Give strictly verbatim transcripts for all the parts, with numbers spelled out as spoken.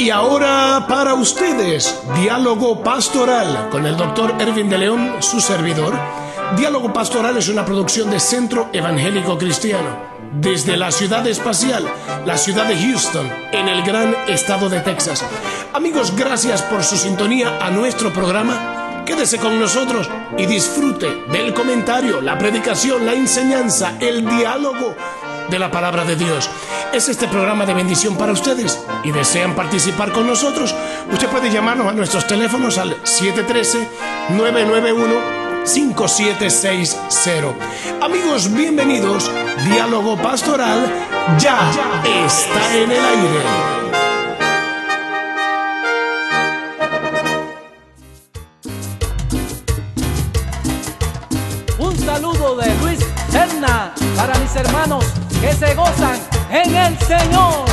Y ahora para ustedes, Diálogo Pastoral con el doctor Ervin de León, su servidor. Diálogo Pastoral es una producción de Centro Evangélico Cristiano, desde la ciudad espacial, la ciudad de Houston, en el gran estado de Texas. Amigos, gracias por su sintonía a nuestro programa. Quédese con nosotros y disfrute del comentario, la predicación, la enseñanza, el diálogo de la palabra de Dios. Es este programa de bendición para ustedes y desean participar con nosotros. Usted puede llamarnos a nuestros teléfonos al siete uno tres, nueve nueve uno, cinco siete seis cero. Amigos, bienvenidos. Diálogo Pastoral ya está en el aire. Un saludo de Luis Serna para mis hermanos que se gozan en el Señor.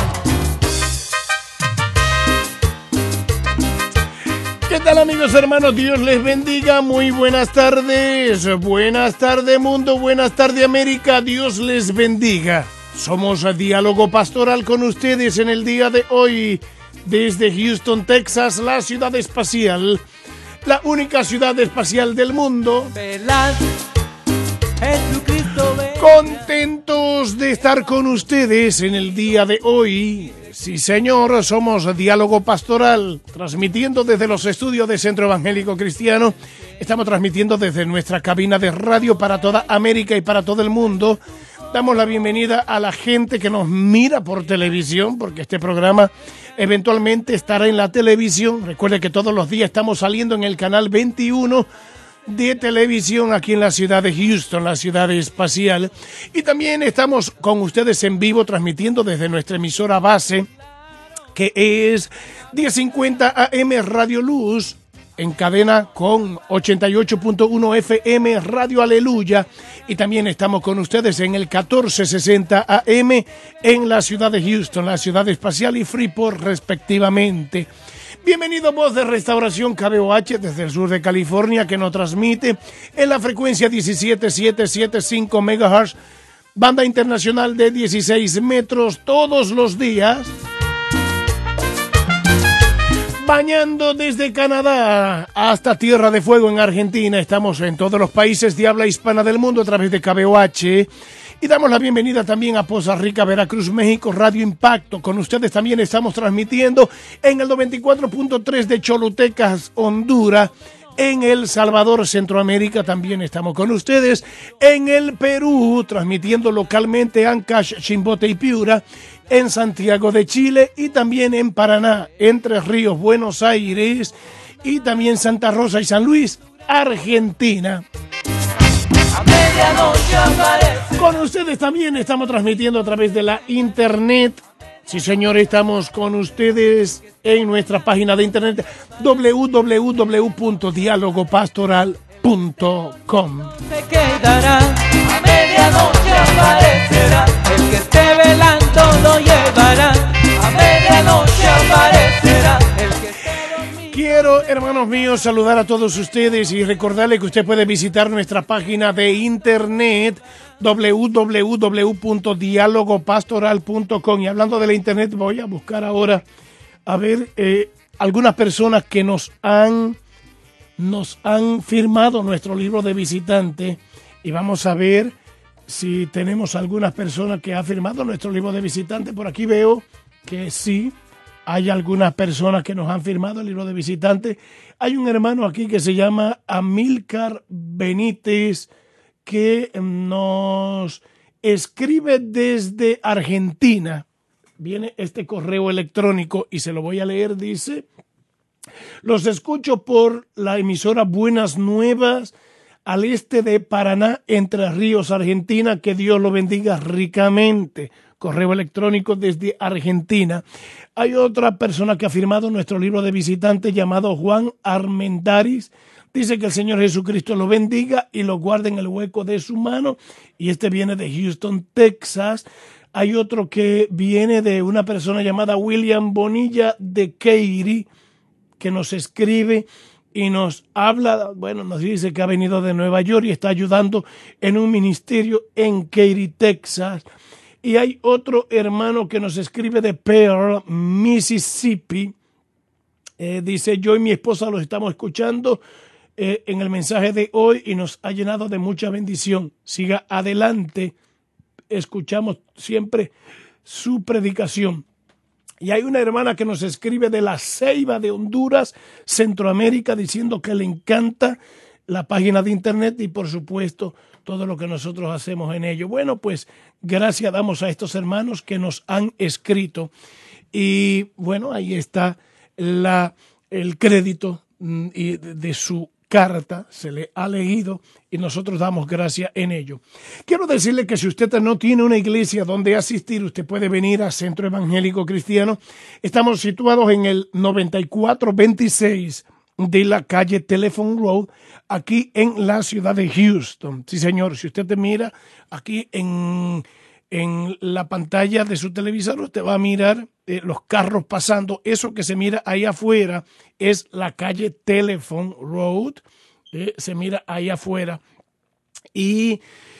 ¿Qué tal, amigos hermanos? Dios les bendiga. Muy buenas tardes. Buenas tardes, mundo. Buenas tardes, América. Dios les bendiga. Somos a Diálogo Pastoral con ustedes en el día de hoy desde Houston, Texas, la ciudad espacial, la única ciudad espacial del mundo. Velad, Jesucristo, velad. Contentos de estar con ustedes en el día de hoy. Sí, señor, somos Diálogo Pastoral, transmitiendo desde los estudios de Centro Evangélico Cristiano. Estamos transmitiendo desde nuestra cabina de radio para toda América y para todo el mundo. Damos la bienvenida a la gente que nos mira por televisión, porque este programa eventualmente estará en la televisión. Recuerde que todos los días estamos saliendo en el canal veintiuno de televisión aquí en la ciudad de Houston, la ciudad espacial. Y también estamos con ustedes en vivo transmitiendo desde nuestra emisora base, que es diez cincuenta A M Radio Luz, en cadena con ochenta y ocho punto uno F M Radio Aleluya. Y también estamos con ustedes en el catorce sesenta A M en la ciudad de Houston, la ciudad espacial y Freeport respectivamente. Bienvenido, Voz de Restauración K B O H desde el sur de California, que nos transmite en la frecuencia diecisiete mil setecientos setenta y cinco megahertz, banda internacional de dieciséis metros todos los días. Bañando desde Canadá hasta Tierra de Fuego en Argentina. Estamos en todos los países de habla hispana del mundo a través de K B O H. Y damos la bienvenida también a Poza Rica, Veracruz, México, Radio Impacto. Con ustedes también estamos transmitiendo en el noventa y cuatro punto tres de Cholutecas, Honduras. En El Salvador, Centroamérica, también estamos con ustedes. En el Perú, transmitiendo localmente Ancash, Chimbote y Piura. En Santiago de Chile y también en Paraná, Entre Ríos, Buenos Aires y también Santa Rosa y San Luis, Argentina. A medianoche aparece. Con ustedes también estamos transmitiendo a través de la internet. Sí, señor, estamos con ustedes en nuestra página de internet doble u doble u doble u punto diálogo pastoral punto com. Se quedará, a medianoche aparecerá, el que esté velando lo llevará, a medianoche aparecerá, el que esté dormido. Quiero, hermanos míos, saludar a todos ustedes y recordarles que usted puede visitar nuestra página de internet doble u doble u doble u punto diálogo pastoral punto com. Y hablando de la internet, voy a buscar ahora a ver eh, algunas personas que nos han nos han firmado nuestro libro de visitante, y vamos a ver si tenemos algunas personas que han firmado nuestro libro de visitante. Por aquí veo que sí, hay algunas personas que nos han firmado el libro de visitante. Hay un hermano aquí que se llama Amílcar Benítez, que nos escribe desde Argentina. Viene este correo electrónico y se lo voy a leer. Dice: los escucho por la emisora Buenas Nuevas al este de Paraná, Entre Ríos, Argentina. Que Dios lo bendiga ricamente. Correo electrónico desde Argentina. Hay otra persona que ha firmado nuestro libro de visitante llamado Juan Armendaris. Dice que el Señor Jesucristo lo bendiga y lo guarde en el hueco de su mano. Y este viene de Houston, Texas. Hay otro que viene de una persona llamada William Bonilla de Katy, que nos escribe y nos habla, bueno, nos dice que ha venido de Nueva York y está ayudando en un ministerio en Katy, Texas. Y hay otro hermano que nos escribe de Pearl, Mississippi, Eh, dice, yo y mi esposa los estamos escuchando eh, en el mensaje de hoy y nos ha llenado de mucha bendición. Siga adelante. Escuchamos siempre su predicación. Y hay una hermana que nos escribe de La Ceiba de Honduras, Centroamérica, diciendo que le encanta la página de internet y por supuesto todo lo que nosotros hacemos en ello. Bueno, pues gracias damos a estos hermanos que nos han escrito. Y bueno, ahí está la, el crédito de, de su carta, se le ha leído y nosotros damos gracias en ello. Quiero decirle que si usted no tiene una iglesia donde asistir, usted puede venir a Centro Evangélico Cristiano. Estamos situados en el noventa y cuatro veintiséis de la calle Telephone Road, aquí en la ciudad de Houston. Sí, señor, si usted te mira aquí en... En la pantalla de su televisor usted va a mirar eh, los carros pasando. Eso que se mira ahí afuera es la calle Telephone Road. Eh, se mira ahí afuera. Y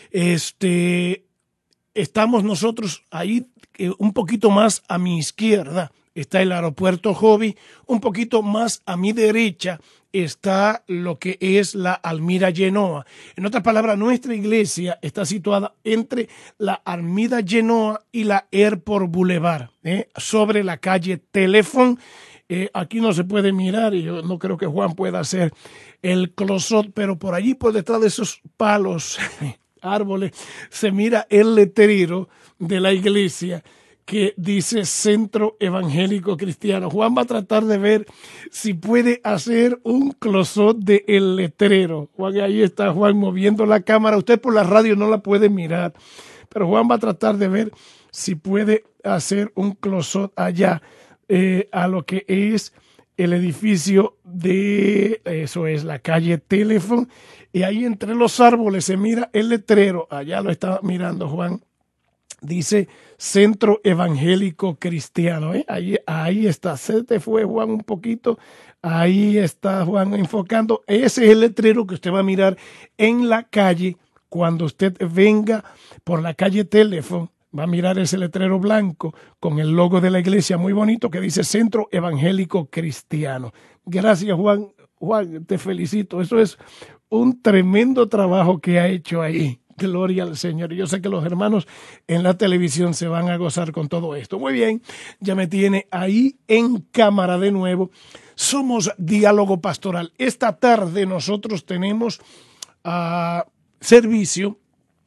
este, estamos nosotros ahí eh, un poquito más a mi izquierda. Está el aeropuerto Hobby. Un poquito más a mi derecha está lo que es la Almira Genoa. En otras palabras, nuestra iglesia está situada entre la Almira Genoa y la Airport Boulevard, ¿eh? sobre la calle Telephone. Eh, aquí no se puede mirar y yo no creo que Juan pueda hacer el close-up, pero por allí, por detrás de esos palos, árboles, se mira el letrero de la iglesia que dice Centro Evangélico Cristiano. Juan va a tratar de ver si puede hacer un close-up del letrero. Juan, ahí está Juan moviendo la cámara. Usted por la radio no la puede mirar, pero Juan va a tratar de ver si puede hacer un close-up allá eh, a lo que es el edificio de, eso es la calle Telephone, y ahí entre los árboles se mira el letrero. Allá lo está mirando Juan. Dice Centro Evangélico Cristiano. ¿eh? Ahí, ahí está. Se te fue, Juan, un poquito. Ahí está Juan enfocando. Ese es el letrero que usted va a mirar en la calle cuando usted venga por la calle Teléfono. Va a mirar ese letrero blanco con el logo de la iglesia muy bonito que dice Centro Evangélico Cristiano. Gracias, Juan. Juan, te felicito. Eso es un tremendo trabajo que ha hecho ahí. Gloria al Señor. Yo sé que los hermanos en la televisión se van a gozar con todo esto. Muy bien, ya me tiene ahí en cámara de nuevo. Somos Diálogo Pastoral. Esta tarde nosotros tenemos uh, servicio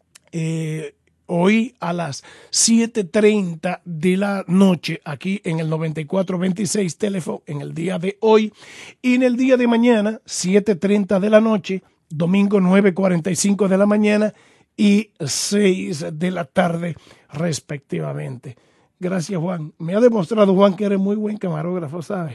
eh, hoy a las siete treinta de la noche aquí en el noventa y cuatro veintiséis Teléfono en el día de hoy, y en el día de mañana siete treinta de la noche, domingo nueve cuarenta y cinco de la mañana y seis de la tarde respectivamente. Gracias, Juan. Me ha demostrado, Juan, que eres muy buen camarógrafo, ¿sabes?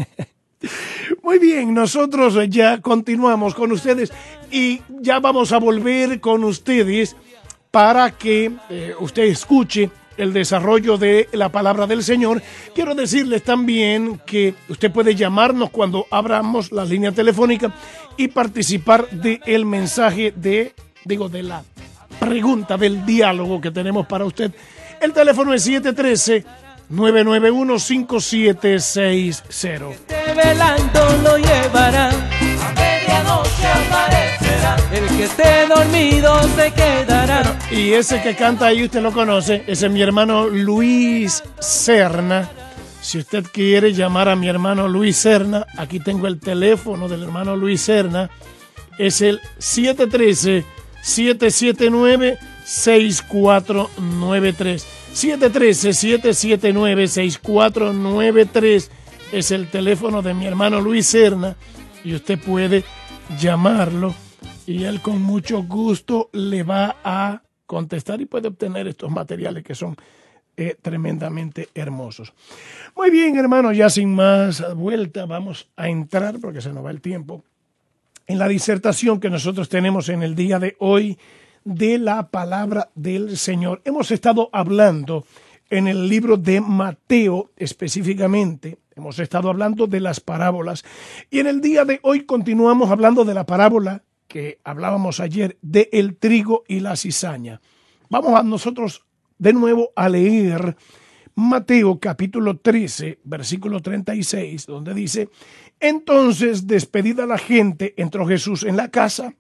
Muy bien, nosotros ya continuamos con ustedes y ya vamos a volver con ustedes para que eh, usted escuche el desarrollo de la palabra del Señor. Quiero decirles también que usted puede llamarnos cuando abramos la línea telefónica y participar del mensaje de, digo, de la pregunta, del diálogo que tenemos para usted. El teléfono es siete uno tres, nueve nueve uno, cinco siete seis cero. Que velando lo llevará, a medianoche aparecerá, el que esté dormido se quedará. Bueno, y ese que canta ahí usted lo conoce, ese es mi hermano Luis Serna. Si usted quiere llamar a mi hermano Luis Serna, aquí tengo el teléfono del hermano Luis Serna, es el siete uno tres, siete siete nueve, seis cuatro nueve tres. siete uno tres, siete siete nueve, seis cuatro nueve tres es el teléfono de mi hermano Luis Serna y usted puede llamarlo y él con mucho gusto le va a contestar y puede obtener estos materiales que son eh, tremendamente hermosos. Muy bien, hermano, ya sin más vuelta vamos a entrar, porque se nos va el tiempo, en la disertación que nosotros tenemos en el día de hoy de la palabra del Señor. Hemos estado hablando en el libro de Mateo específicamente, hemos estado hablando de las parábolas y en el día de hoy continuamos hablando de la parábola que hablábamos ayer de el trigo y la cizaña. Vamos a nosotros de nuevo a leer Mateo capítulo trece, versículo treinta y seis, donde dice: entonces, despedida la gente, entró Jesús en la casa,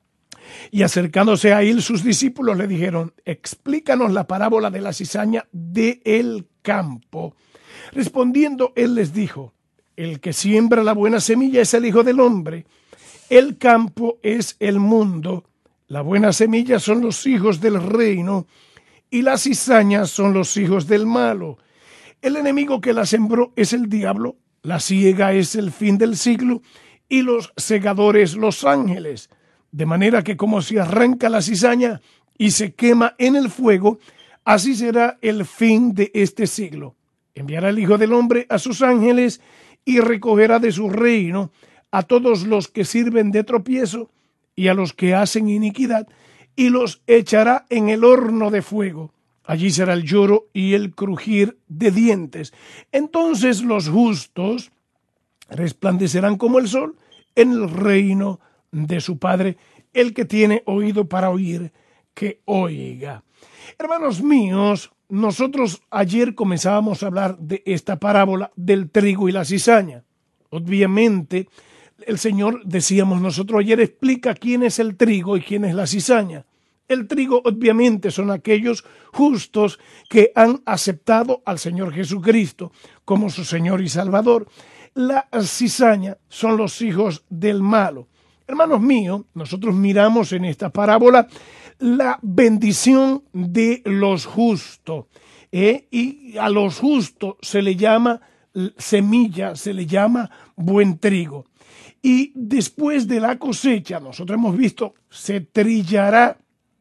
y acercándose a él sus discípulos le dijeron: explícanos la parábola de la cizaña del campo. Respondiendo él les dijo: el que siembra la buena semilla es el Hijo del Hombre, el campo es el mundo, la buena semilla son los hijos del reino, y las cizañas son los hijos del malo. El enemigo que la sembró es el diablo, la siega es el fin del siglo, y los segadores los ángeles. De manera que como se arranca la cizaña y se quema en el fuego, así será el fin de este siglo. Enviará el Hijo del Hombre a sus ángeles y recogerá de su reino a todos los que sirven de tropiezo y a los que hacen iniquidad, y los echará en el horno de fuego. Allí será el lloro y el crujir de dientes. Entonces los justos resplandecerán como el sol en el reino de su Padre. El que tiene oído para oír, que oiga. Hermanos míos, nosotros ayer comenzábamos a hablar de esta parábola del trigo y la cizaña. Obviamente, el Señor, decíamos nosotros ayer, explica quién es el trigo y quién es la cizaña. El trigo, obviamente, son aquellos justos que han aceptado al Señor Jesucristo como su Señor y Salvador. La cizaña son los hijos del malo. Hermanos míos, nosotros miramos en esta parábola la bendición de los justos, ¿eh? Y a los justos se le llama semilla, se le llama buen trigo. Y después de la cosecha, nosotros hemos visto, se trillará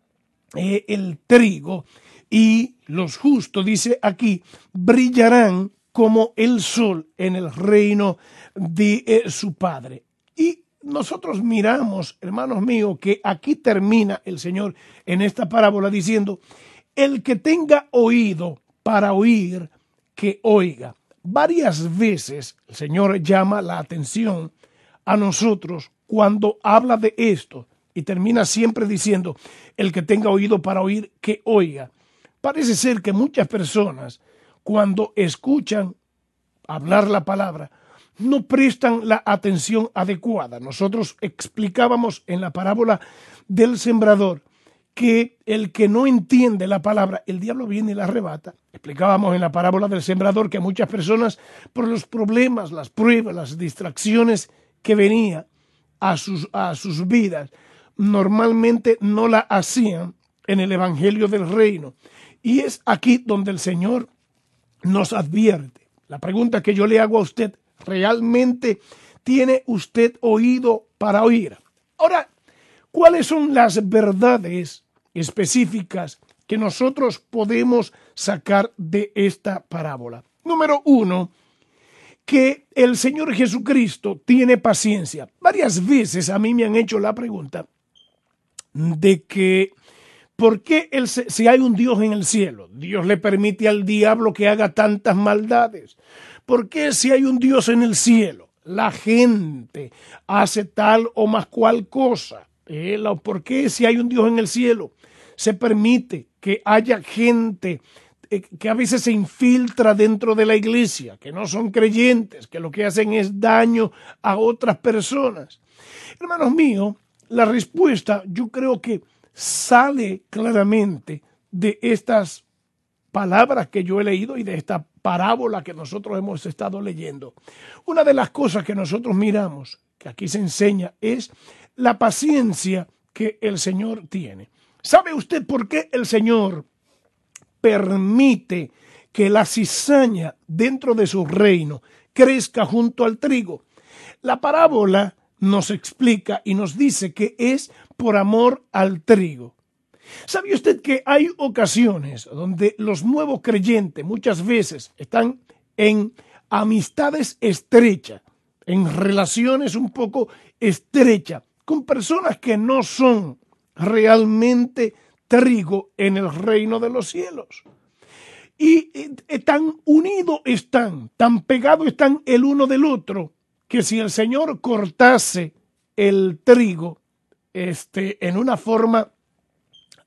eh, el trigo, y los justos, dice aquí, brillarán como el sol en el reino de eh, su Padre. Y nosotros miramos, hermanos míos, que aquí termina el Señor en esta parábola diciendo: el que tenga oído para oír, que oiga. Varias veces el Señor llama la atención a nosotros cuando habla de esto, y termina siempre diciendo: el que tenga oído para oír, que oiga. Parece ser que muchas personas, cuando escuchan hablar la palabra, no prestan la atención adecuada. Nosotros explicábamos en la parábola del sembrador que el que no entiende la palabra, el diablo viene y la arrebata. Explicábamos en la parábola del sembrador que muchas personas, por los problemas, las pruebas, las distracciones que venían a sus, a sus vidas, normalmente no la hacían en el evangelio del reino. Y es aquí donde el Señor nos advierte. La pregunta que yo le hago a usted: ¿realmente tiene usted oído para oír? Ahora, ¿cuáles son las verdades específicas que nosotros podemos sacar de esta parábola? Número uno, que el Señor Jesucristo tiene paciencia. Varias veces a mí me han hecho la pregunta de que ¿por qué el, si hay un Dios en el cielo, Dios le permite al diablo que haga tantas maldades? ¿Por qué si hay un Dios en el cielo, la gente hace tal o más cual cosa? ¿Eh? ¿Por qué si hay un Dios en el cielo se permite que haya gente eh, que a veces se infiltra dentro de la iglesia, que no son creyentes, que lo que hacen es daño a otras personas? Hermanos míos, la respuesta yo creo que sale claramente de estas palabras que yo he leído y de esta parábola que nosotros hemos estado leyendo. Una de las cosas que nosotros miramos, que aquí se enseña, es la paciencia que el Señor tiene. ¿Sabe usted por qué el Señor permite que la cizaña dentro de su reino crezca junto al trigo? La parábola nos explica y nos dice que es por amor al trigo. ¿Sabe usted que hay ocasiones donde los nuevos creyentes muchas veces están en amistades estrechas, en relaciones un poco estrechas, con personas que no son realmente trigo en el reino de los cielos? Y eh, tan unidos están, tan pegados están el uno del otro, que si el Señor cortase el trigo este, en una forma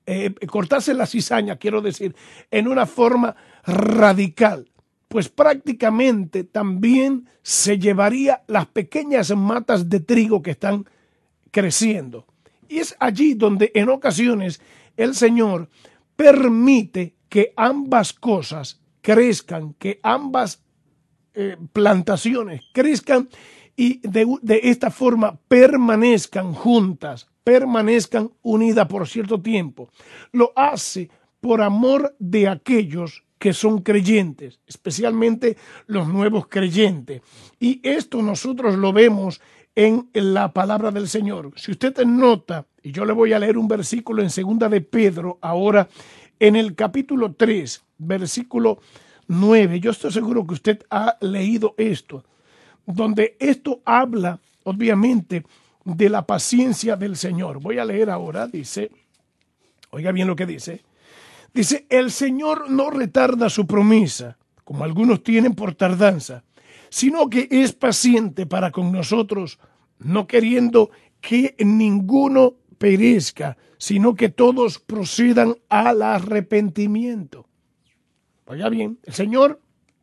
eh, cortarse la cizaña, quiero decir, en una forma radical, pues prácticamente también se llevaría las pequeñas matas de trigo que están creciendo. Y es allí donde en ocasiones el Señor permite que ambas cosas crezcan, que ambas eh, plantaciones crezcan y de, de esta forma permanezcan juntas, permanezcan unidas por cierto tiempo. Lo hace por amor de aquellos que son creyentes, especialmente los nuevos creyentes. Y esto nosotros lo vemos en la palabra del Señor. Si usted nota, y yo le voy a leer un versículo en segunda de Pedro, ahora en el capítulo tres, versículo nueve, yo estoy seguro que usted ha leído esto, donde esto habla, obviamente, de la paciencia del Señor. Voy a leer ahora, dice, oiga bien lo que dice, dice, el Señor no retarda su promesa, como algunos tienen por tardanza, sino que es paciente para con nosotros, no queriendo que ninguno perezca, sino que todos procedan al arrepentimiento. Oiga bien, el Señor,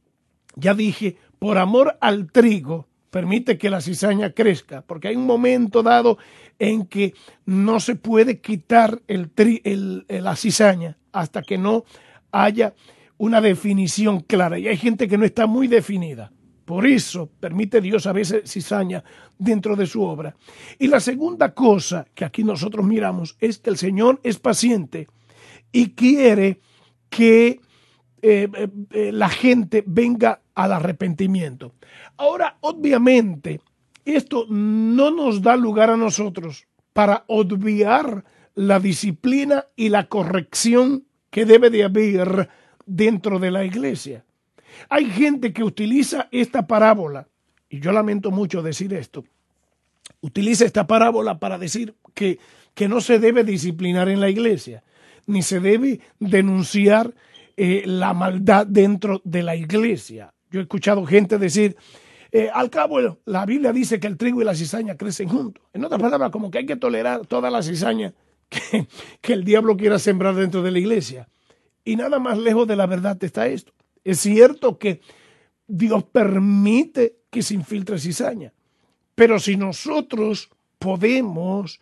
ya dije, por amor al trigo, permite que la cizaña crezca, porque hay un momento dado en que no se puede quitar el tri, el, la cizaña hasta que no haya una definición clara. Y hay gente que no está muy definida. Por eso permite Dios a veces cizaña dentro de su obra. Y la segunda cosa que aquí nosotros miramos es que el Señor es paciente y quiere que eh, eh, la gente venga al arrepentimiento. Ahora, obviamente, esto no nos da lugar a nosotros para obviar la disciplina y la corrección que debe de haber dentro de la iglesia. Hay gente que utiliza esta parábola, y yo lamento mucho decir esto, utiliza esta parábola para decir que, que no se debe disciplinar en la iglesia, ni se debe denunciar eh, la maldad dentro de la iglesia. Yo he escuchado gente decir, eh, al cabo la Biblia dice que el trigo y la cizaña crecen juntos. En otras palabras, como que hay que tolerar toda la cizaña que, que el diablo quiera sembrar dentro de la iglesia. Y nada más lejos de la verdad está esto. Es cierto que Dios permite que se infiltre cizaña, pero si nosotros podemos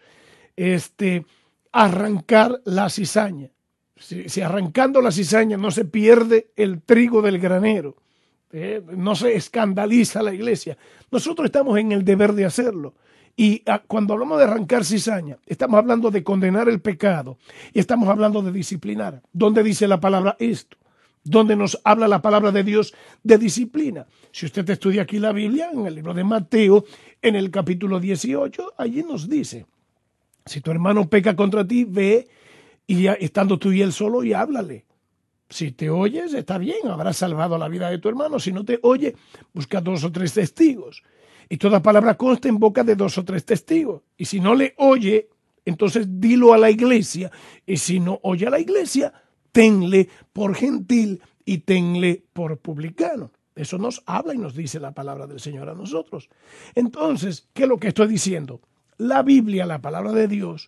este, arrancar la cizaña, si, si arrancando la cizaña no se pierde el trigo del granero, eh, no se escandaliza la iglesia, nosotros estamos en el deber de hacerlo. Y a, cuando hablamos de arrancar cizaña, estamos hablando de condenar el pecado y estamos hablando de disciplinar. ¿Dónde dice la palabra esto? Donde nos habla la palabra de Dios de disciplina. Si usted estudia aquí la Biblia, en el libro de Mateo, en el capítulo dieciocho, allí nos dice, si tu hermano peca contra ti, ve y estando tú y él solo y háblale. Si te oyes, está bien, habrás salvado la vida de tu hermano. Si no te oye, busca dos o tres testigos. Y toda palabra consta en boca de dos o tres testigos. Y si no le oye, entonces dilo a la iglesia. Y si no oye a la iglesia, tenle por gentil y tenle por publicano. Eso nos habla y nos dice la palabra del Señor a nosotros. Entonces, ¿qué es lo que estoy diciendo? La Biblia, la palabra de Dios,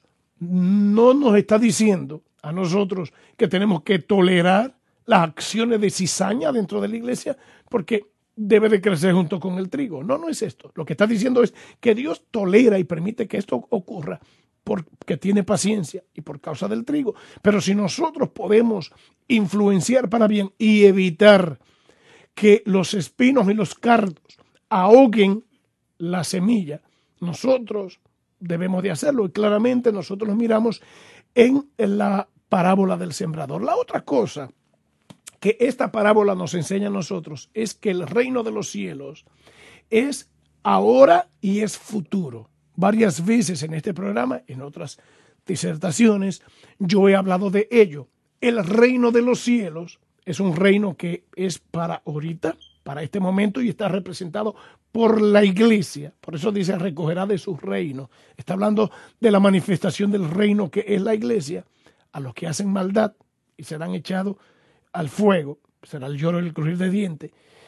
no nos está diciendo a nosotros que tenemos que tolerar las acciones de cizaña dentro de la iglesia porque debe de crecer junto con el trigo. No, no es esto. Lo que está diciendo es que Dios tolera y permite que esto ocurra porque tiene paciencia y por causa del trigo. Pero si nosotros podemos influenciar para bien y evitar que los espinos y los cardos ahoguen la semilla, nosotros debemos de hacerlo. Y claramente nosotros lo miramos en la parábola del sembrador. La otra cosa que esta parábola nos enseña a nosotros es que el reino de los cielos es ahora y es futuro. Varias veces en este programa, en otras disertaciones, yo he hablado de ello. El reino de los cielos es un reino que es para ahorita, para este momento, y está representado por la iglesia. Por eso dice, recogerá de su reino. Está hablando de la manifestación del reino que es la iglesia. A los que hacen maldad y serán echados al fuego, será el lloro y el crujir de dientes,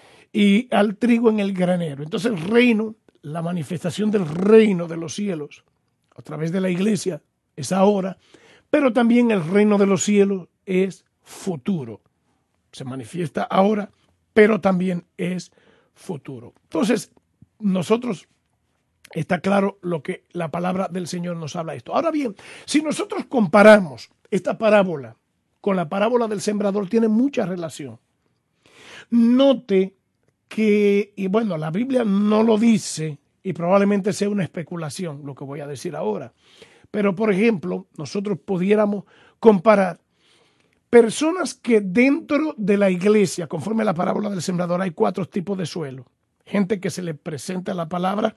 y al trigo en el granero. Entonces el reino, la manifestación del reino de los cielos a través de la iglesia es ahora, pero también el reino de los cielos es futuro. Se manifiesta ahora, pero también es futuro. Entonces, nosotros, está claro lo que la palabra del Señor nos habla de esto. Ahora bien, si nosotros comparamos esta parábola con la parábola del sembrador, tiene mucha relación. Note que, y bueno, la Biblia no lo dice, y probablemente sea una especulación lo que voy a decir ahora, pero por ejemplo, nosotros pudiéramos comparar personas que dentro de la iglesia, conforme a la parábola del sembrador, hay cuatro tipos de suelo. Gente que se le presenta la palabra,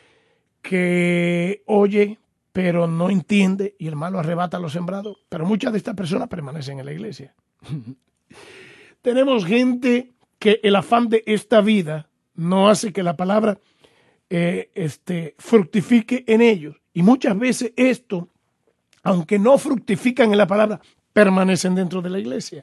que oye, pero no entiende, y el malo arrebata a los sembrados. Pero muchas de estas personas permanecen en la iglesia. Tenemos gente que el afán de esta vida no hace que la palabra eh, este, fructifique en ellos. Y muchas veces esto, aunque no fructifican en la palabra, permanecen dentro de la iglesia.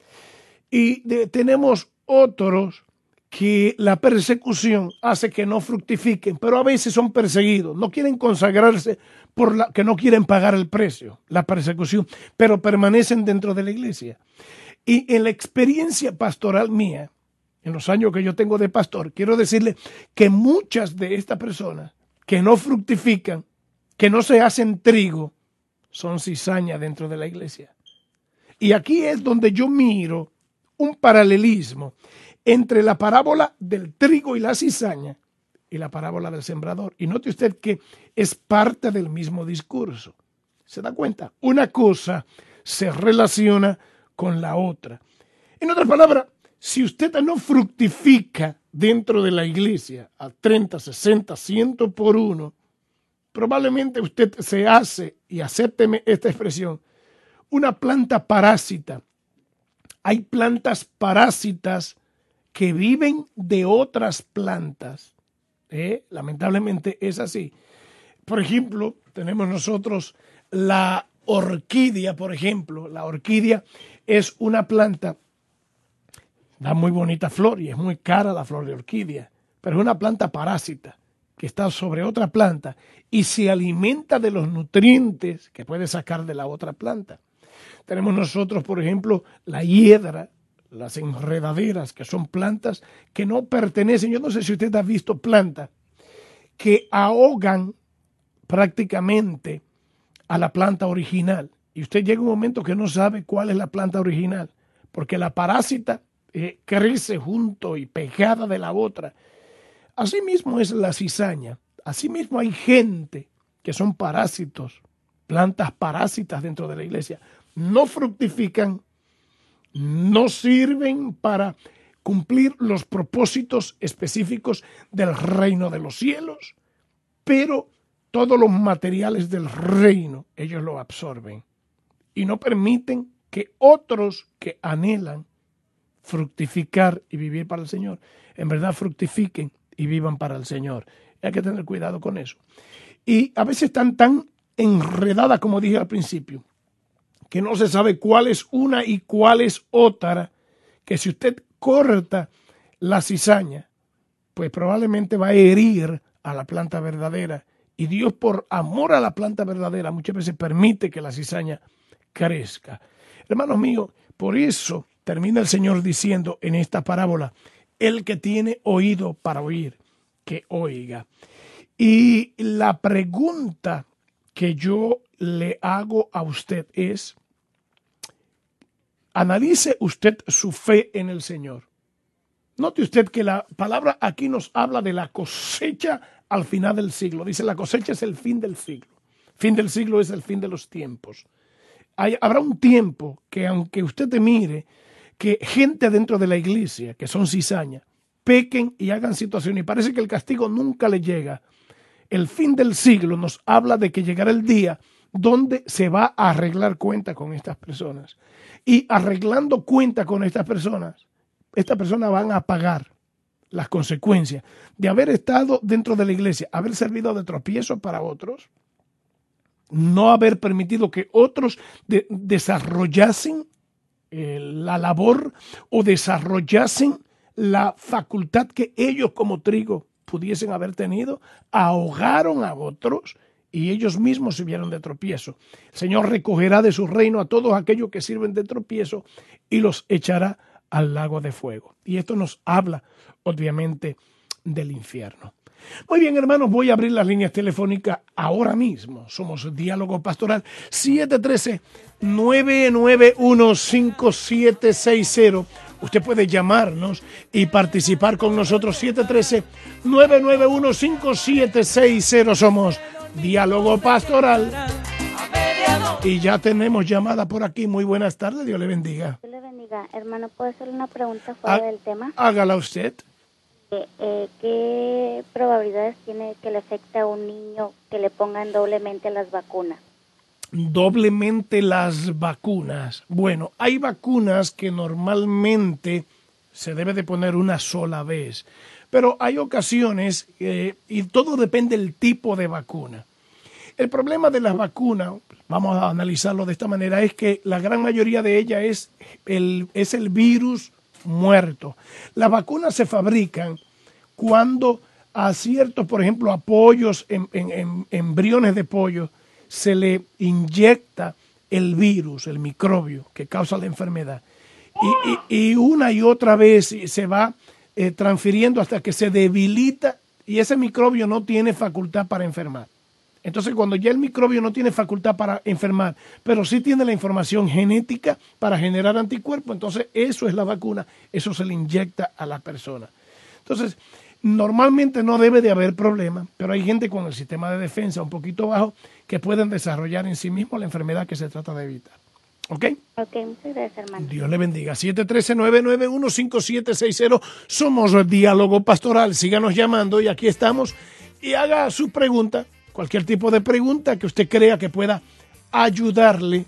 Y de, tenemos otros que la persecución hace que no fructifiquen, pero a veces son perseguidos, no quieren consagrarse por la que no quieren pagar el precio, la persecución, pero permanecen dentro de la iglesia. Y en la experiencia pastoral mía, en los años que yo tengo de pastor, quiero decirle que muchas de estas personas que no fructifican, que no se hacen trigo, son cizaña dentro de la iglesia. Y aquí es donde yo miro un paralelismo entre la parábola del trigo y la cizaña y la parábola del sembrador. Y note usted que es parte del mismo discurso. ¿Se da cuenta? Una cosa se relaciona con la otra. En otras palabras, si usted no fructifica dentro de la iglesia a treinta, sesenta, cien por uno, probablemente usted se hace, y acépteme esta expresión, una planta parásita. Hay plantas parásitas que viven de otras plantas. ¿Eh? Lamentablemente es así. Por ejemplo, tenemos nosotros la orquídea, por ejemplo. La orquídea es una planta, da muy bonita flor y es muy cara la flor de orquídea, pero es una planta parásita que está sobre otra planta y se alimenta de los nutrientes que puede sacar de la otra planta. Tenemos nosotros, por ejemplo, la hiedra, las enredaderas, que son plantas que no pertenecen, yo no sé si usted ha visto plantas que ahogan prácticamente a la planta original. Y usted llega un momento que no sabe cuál es la planta original, porque la parásita eh, crece junto y pegada de la otra. Asimismo es la cizaña. Asimismo hay gente que son parásitos, plantas parásitas dentro de la iglesia. No fructifican, no sirven para cumplir los propósitos específicos del reino de los cielos, pero todos los materiales del reino ellos lo absorben y no permiten que otros que anhelan fructificar y vivir para el Señor, en verdad fructifiquen y vivan para el Señor. Hay que tener cuidado con eso. Y a veces están tan enredadas, como dije al principio, que no se sabe cuál es una y cuál es otra, que si usted corta la cizaña, pues probablemente va a herir a la planta verdadera. Y Dios, por amor a la planta verdadera, muchas veces permite que la cizaña crezca. Hermanos míos, por eso termina el Señor diciendo en esta parábola, el que tiene oído para oír, que oiga. Y la pregunta que yo le hago a usted es, analice usted su fe en el Señor. Note usted que la palabra aquí nos habla de la cosecha al final del siglo. Dice, la cosecha es el fin del siglo. Fin del siglo es el fin de los tiempos. Hay, habrá un tiempo que aunque usted te mire, que gente dentro de la iglesia, que son cizaña, pequen y hagan situaciones, y parece que el castigo nunca le llega. El fin del siglo nos habla de que llegará el día donde se va a arreglar cuenta con estas personas. Y arreglando cuenta con estas personas, estas personas van a pagar las consecuencias de haber estado dentro de la iglesia, haber servido de tropiezo para otros, no haber permitido que otros de, desarrollasen eh, la labor o desarrollasen la facultad que ellos como trigo pudiesen haber tenido, ahogaron a otros y ellos mismos sirvieron de tropiezo. El Señor recogerá de su reino a todos aquellos que sirven de tropiezo y los echará al lago de fuego. Y esto nos habla, obviamente, del infierno. Muy bien, hermanos, voy a abrir las líneas telefónicas ahora mismo. Somos Diálogo Pastoral siete uno tres, nueve nueve uno, cinco siete seis cero. Usted puede llamarnos y participar con nosotros. Siete uno tres, nueve nueve uno, cinco siete seis cero. Somos Diálogo Pastoral. Y ya tenemos llamada por aquí. Muy buenas tardes, Dios le bendiga. Dios le bendiga. Hermano, ¿puedo hacerle una pregunta fuera Há- del tema? Hágala usted. Eh, eh, ¿Qué probabilidades tiene que le afecte a un niño que le pongan doblemente las vacunas? Doblemente las vacunas. Bueno, hay vacunas que normalmente se debe de poner una sola vez, pero hay ocasiones, eh, y todo depende del tipo de vacuna. El problema de las vacunas, vamos a analizarlo de esta manera, es que la gran mayoría de ellas es el, es el virus muerto. Las vacunas se fabrican cuando a ciertos, por ejemplo, a pollos, en, en, en embriones de pollo, se le inyecta el virus, el microbio que causa la enfermedad. Y, y, y una y otra vez se va eh, transfiriendo hasta que se debilita y ese microbio no tiene facultad para enfermar. Entonces, cuando ya el microbio no tiene facultad para enfermar, pero sí tiene la información genética para generar anticuerpos, entonces eso es la vacuna, eso se le inyecta a la persona. Entonces, normalmente no debe de haber problema, pero hay gente con el sistema de defensa un poquito bajo que pueden desarrollar en sí mismo la enfermedad que se trata de evitar. ¿Ok? Ok, muchas gracias, hermano. Dios le bendiga. siete uno tres, nueve nueve uno, cinco siete seis cero. Somos Diálogo Pastoral. Síganos llamando y aquí estamos. Y haga su pregunta, cualquier tipo de pregunta que usted crea que pueda ayudarle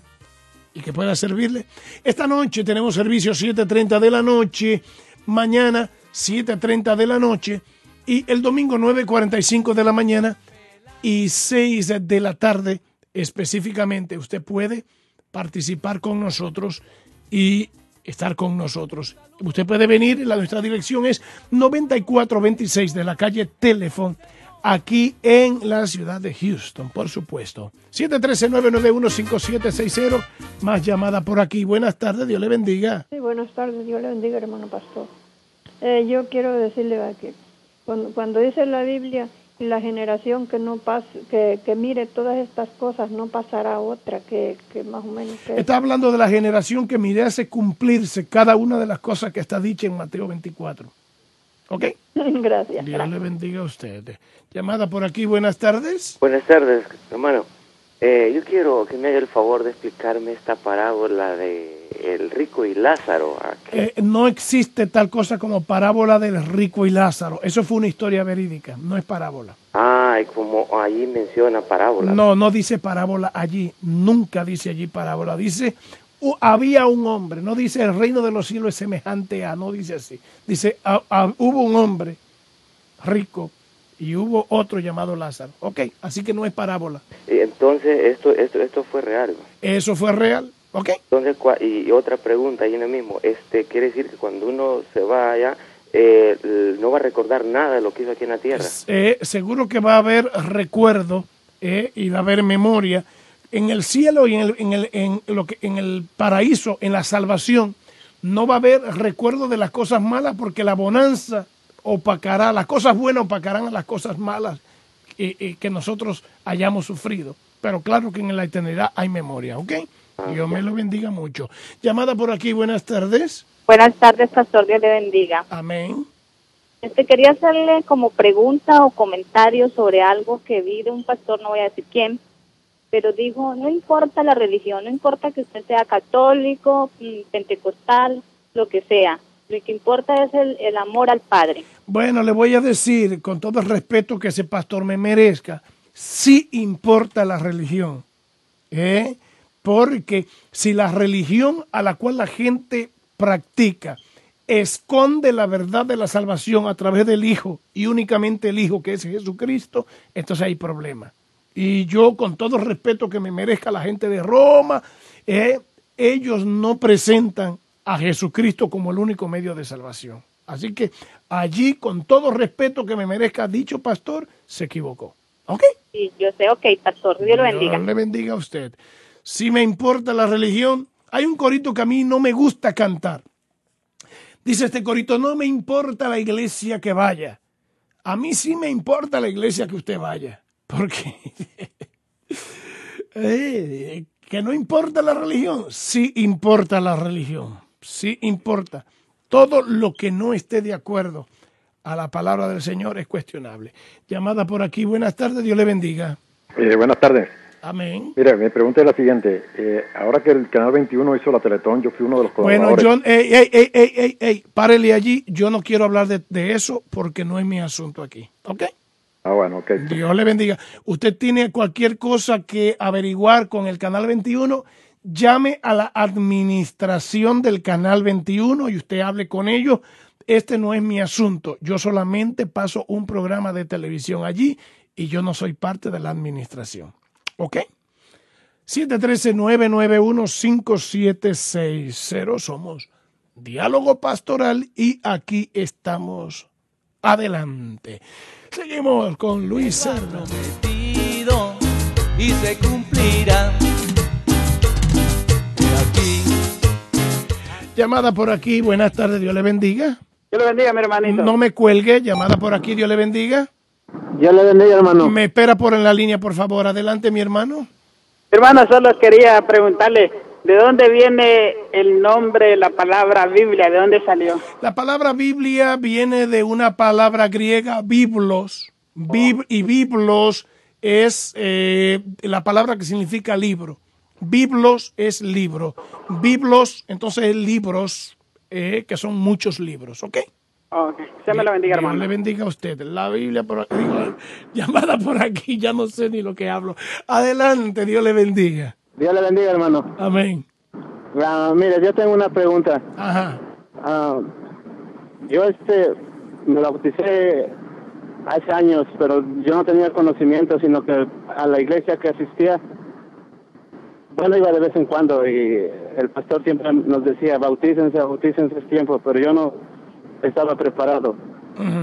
y que pueda servirle. Esta noche tenemos servicio siete treinta de la noche. Mañana siete treinta de la noche. Y el domingo nueve cuarenta y cinco de la mañana y seis de la tarde específicamente. Usted puede participar con nosotros y estar con nosotros. Usted puede venir, la, nuestra dirección es noventa y cuatro veintiséis de la calle Telefón, aquí en la ciudad de Houston, por supuesto. siete uno tres, nueve nueve uno, cinco siete seis cero, más llamada por aquí. Buenas tardes, Dios le bendiga. Sí, buenas tardes, Dios le bendiga, hermano pastor. Eh, yo quiero decirle a que cuando, cuando dice la Biblia, la generación que no pase, que, que mire todas estas cosas, no pasará otra, que, que más o menos... Que... Está hablando de la generación que mirase cumplirse cada una de las cosas que está dicha en Mateo veinticuatro. ¿Ok? Gracias. Dios le bendiga a usted. Llamada por aquí, buenas tardes. Buenas tardes, hermano. Eh, yo quiero que me haga el favor de explicarme esta parábola de el rico y Lázaro. Eh, no existe tal cosa como parábola del rico y Lázaro. Eso fue una historia verídica, no es parábola. Ah, y como allí menciona parábola. No, no dice parábola allí. Nunca dice allí parábola. Dice, uh, había un hombre. No dice el reino de los cielos es semejante a. No dice así. Dice, ah, ah, hubo un hombre rico y hubo otro llamado Lázaro. Ok, así que no es parábola. Y entonces esto, esto, esto fue real. Eso fue real. Ok. Entonces, y otra pregunta ahí en el mismo, este, quiere decir que cuando uno se va allá, eh, no va a recordar nada de lo que hizo aquí en la tierra. Eh, seguro que va a haber recuerdo eh, y va a haber memoria. En el cielo y en el, en, el, en, lo que, en el paraíso, en la salvación, no va a haber recuerdo de las cosas malas porque la bonanza opacará, las cosas buenas opacarán a las cosas malas eh, eh, que nosotros hayamos sufrido. Pero claro que en la eternidad hay memoria, ¿ok? Dios me lo bendiga mucho. Llamada por aquí, buenas tardes. Buenas tardes, pastor, Dios le bendiga. Amén. Este, quería hacerle como pregunta o comentario sobre algo que vi de un pastor, no voy a decir quién, pero dijo, no importa la religión, no importa que usted sea católico, pentecostal, lo que sea, lo que importa es el, el amor al Padre. Bueno, le voy a decir, con todo el respeto que ese pastor me merezca, sí importa la religión, ¿eh? Porque si la religión a la cual la gente practica esconde la verdad de la salvación a través del Hijo y únicamente el Hijo que es Jesucristo, entonces hay problema. Y yo, con todo el respeto que me merezca la gente de Roma, eh, ellos no presentan a Jesucristo como el único medio de salvación. Así que allí, con todo respeto que me merezca dicho pastor, se equivocó. ¿Ok? Sí, yo sé, ok, pastor, Dios lo bendiga. Dios le bendiga a usted. Si me importa la religión, hay un corito que a mí no me gusta cantar. Dice este corito, no me importa la iglesia que vaya. A mí sí me importa la iglesia que usted vaya. Porque eh, que no importa la religión. Sí importa la religión. Sí importa. Todo lo que no esté de acuerdo a la palabra del Señor es cuestionable. Llamada por aquí. Buenas tardes. Dios le bendiga. Eh, buenas tardes. Amén. Mira, mi pregunta es la siguiente. Eh, ahora que el Canal veintiuno hizo la Teletón, yo fui uno de los colaboradores. Bueno, yo, ey, ey, ey, ey, ey, ey, párele allí. Yo no quiero hablar de, de eso porque no es mi asunto aquí. ¿Ok? Ah, bueno, ok. Dios le bendiga. Usted tiene cualquier cosa que averiguar con el Canal veintiuno, llame a la administración del Canal veintiuno y usted hable con ellos. Este no es mi asunto. Yo solamente paso un programa de televisión allí y yo no soy parte de la administración. ¿Ok? siete uno tres, nueve nueve uno, cinco siete seis cero. Somos Diálogo Pastoral y aquí estamos. Adelante. Seguimos con Luis Serna. Y se cumplirá. Aquí. Llamada por aquí. Buenas tardes. Dios le bendiga. Dios le bendiga, mi hermanito. No me cuelgue. Llamada por aquí. Dios le bendiga. Dios le bendiga, hermano. Me espera por en la línea, por favor. Adelante, mi hermano. Hermano, solo quería preguntarle, ¿de dónde viene el nombre, la palabra Biblia? ¿De dónde salió? La palabra Biblia viene de una palabra griega, biblos. Bib, y biblos es eh, la palabra que significa libro. Biblos es libro. Biblos, entonces, libros, eh, que son muchos libros, ¿ok? Ok, se me lo bendiga, Dios hermano. le bendiga a usted. La Biblia, por aquí, digo, llamada por aquí, ya no sé ni lo que hablo. Adelante, Dios le bendiga. Dios le bendiga, hermano. Amén. Uh, mire, yo tengo una pregunta. Ajá. Uh, yo este me bauticé hace años, pero yo no tenía conocimiento, sino que a la iglesia que asistía, bueno, iba de vez en cuando y el pastor siempre nos decía, bautícense, bautícense, es tiempo, pero yo no estaba preparado. Uh-huh.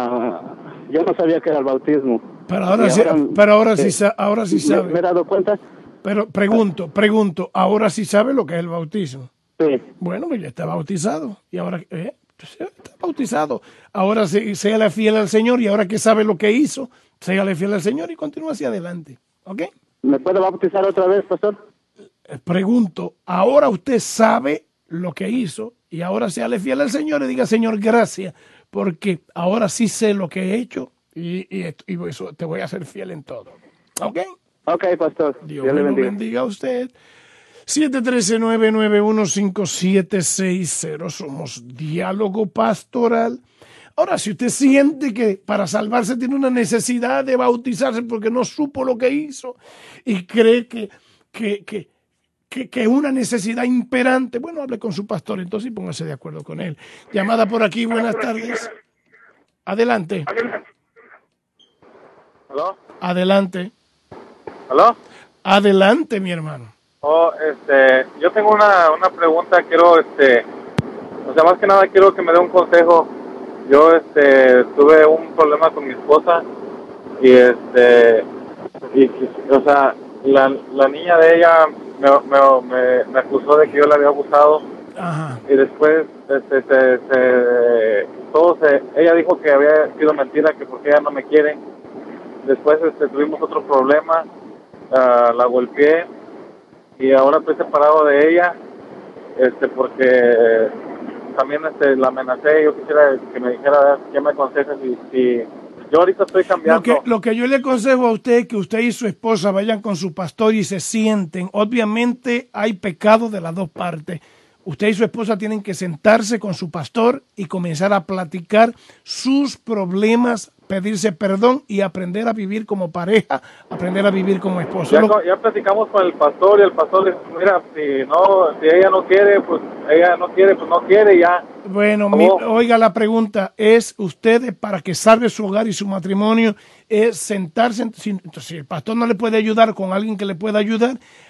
Uh, yo no sabía que era el bautismo. Pero ahora sí, ahora, pero ahora sí, eh, ahora sí sabe. Me, me he dado cuenta. Pero pregunto, pregunto, ¿ahora sí sabe lo que es el bautismo? Sí. Bueno, pues ya está bautizado. Y ahora, eh, está bautizado. Ahora sí, séale fiel al Señor y ahora que sabe lo que hizo, séale fiel al Señor y continúa hacia adelante. ¿Ok? ¿Me puede bautizar otra vez, pastor? Pregunto, ¿ahora usted sabe lo que hizo? Y ahora séale fiel al Señor y diga, Señor, gracias, porque ahora sí sé lo que he hecho y, y, y eso, te voy a ser fiel en todo. ¿Ok? Ok, pastor. Dios, Dios le bendiga. bendiga a usted. siete uno tres, nueve nueve uno, cinco siete seis cero. Somos Diálogo Pastoral. Ahora, si usted siente que para salvarse tiene una necesidad de bautizarse porque no supo lo que hizo y cree que, que, que, que, que es una necesidad imperante, bueno, hable con su pastor entonces y póngase de acuerdo con él. Llamada por aquí, buenas tardes. Adelante. ¿Aló? Adelante. ¿Aló? Adelante, mi hermano. Oh, este, yo tengo una, una pregunta, quiero, este, o sea, más que nada quiero que me dé un consejo. Yo, este, tuve un problema con mi esposa y, este, y, o sea, la, la niña de ella me, me, me, me acusó de que yo la había abusado. Ajá. Y después, este, se, se, todo se, ella dijo que había sido mentira, que porque ella no me quiere. Después, este, tuvimos otro problema, uh, la golpeé y ahora estoy separado de ella, este, porque también, este, la amenacé. Yo quisiera que me dijera qué me aconsejas y si yo ahorita estoy cambiando. Lo que, lo que yo le aconsejo a usted es que usted y su esposa vayan con su pastor y se sienten. Obviamente hay pecado de las dos partes. Usted y su esposa tienen que sentarse con su pastor y comenzar a platicar sus problemas, pedirse perdón y aprender a vivir como pareja, aprender a vivir como esposo. Ya, ya platicamos con el pastor y el pastor dice, mira, si no, si ella no quiere, pues ella no quiere, pues no quiere ya. Bueno, mi, oiga, la pregunta es, usted para que salve su hogar y su matrimonio, es sentarse, si, si el pastor no le puede ayudar con alguien que le pueda ayudar,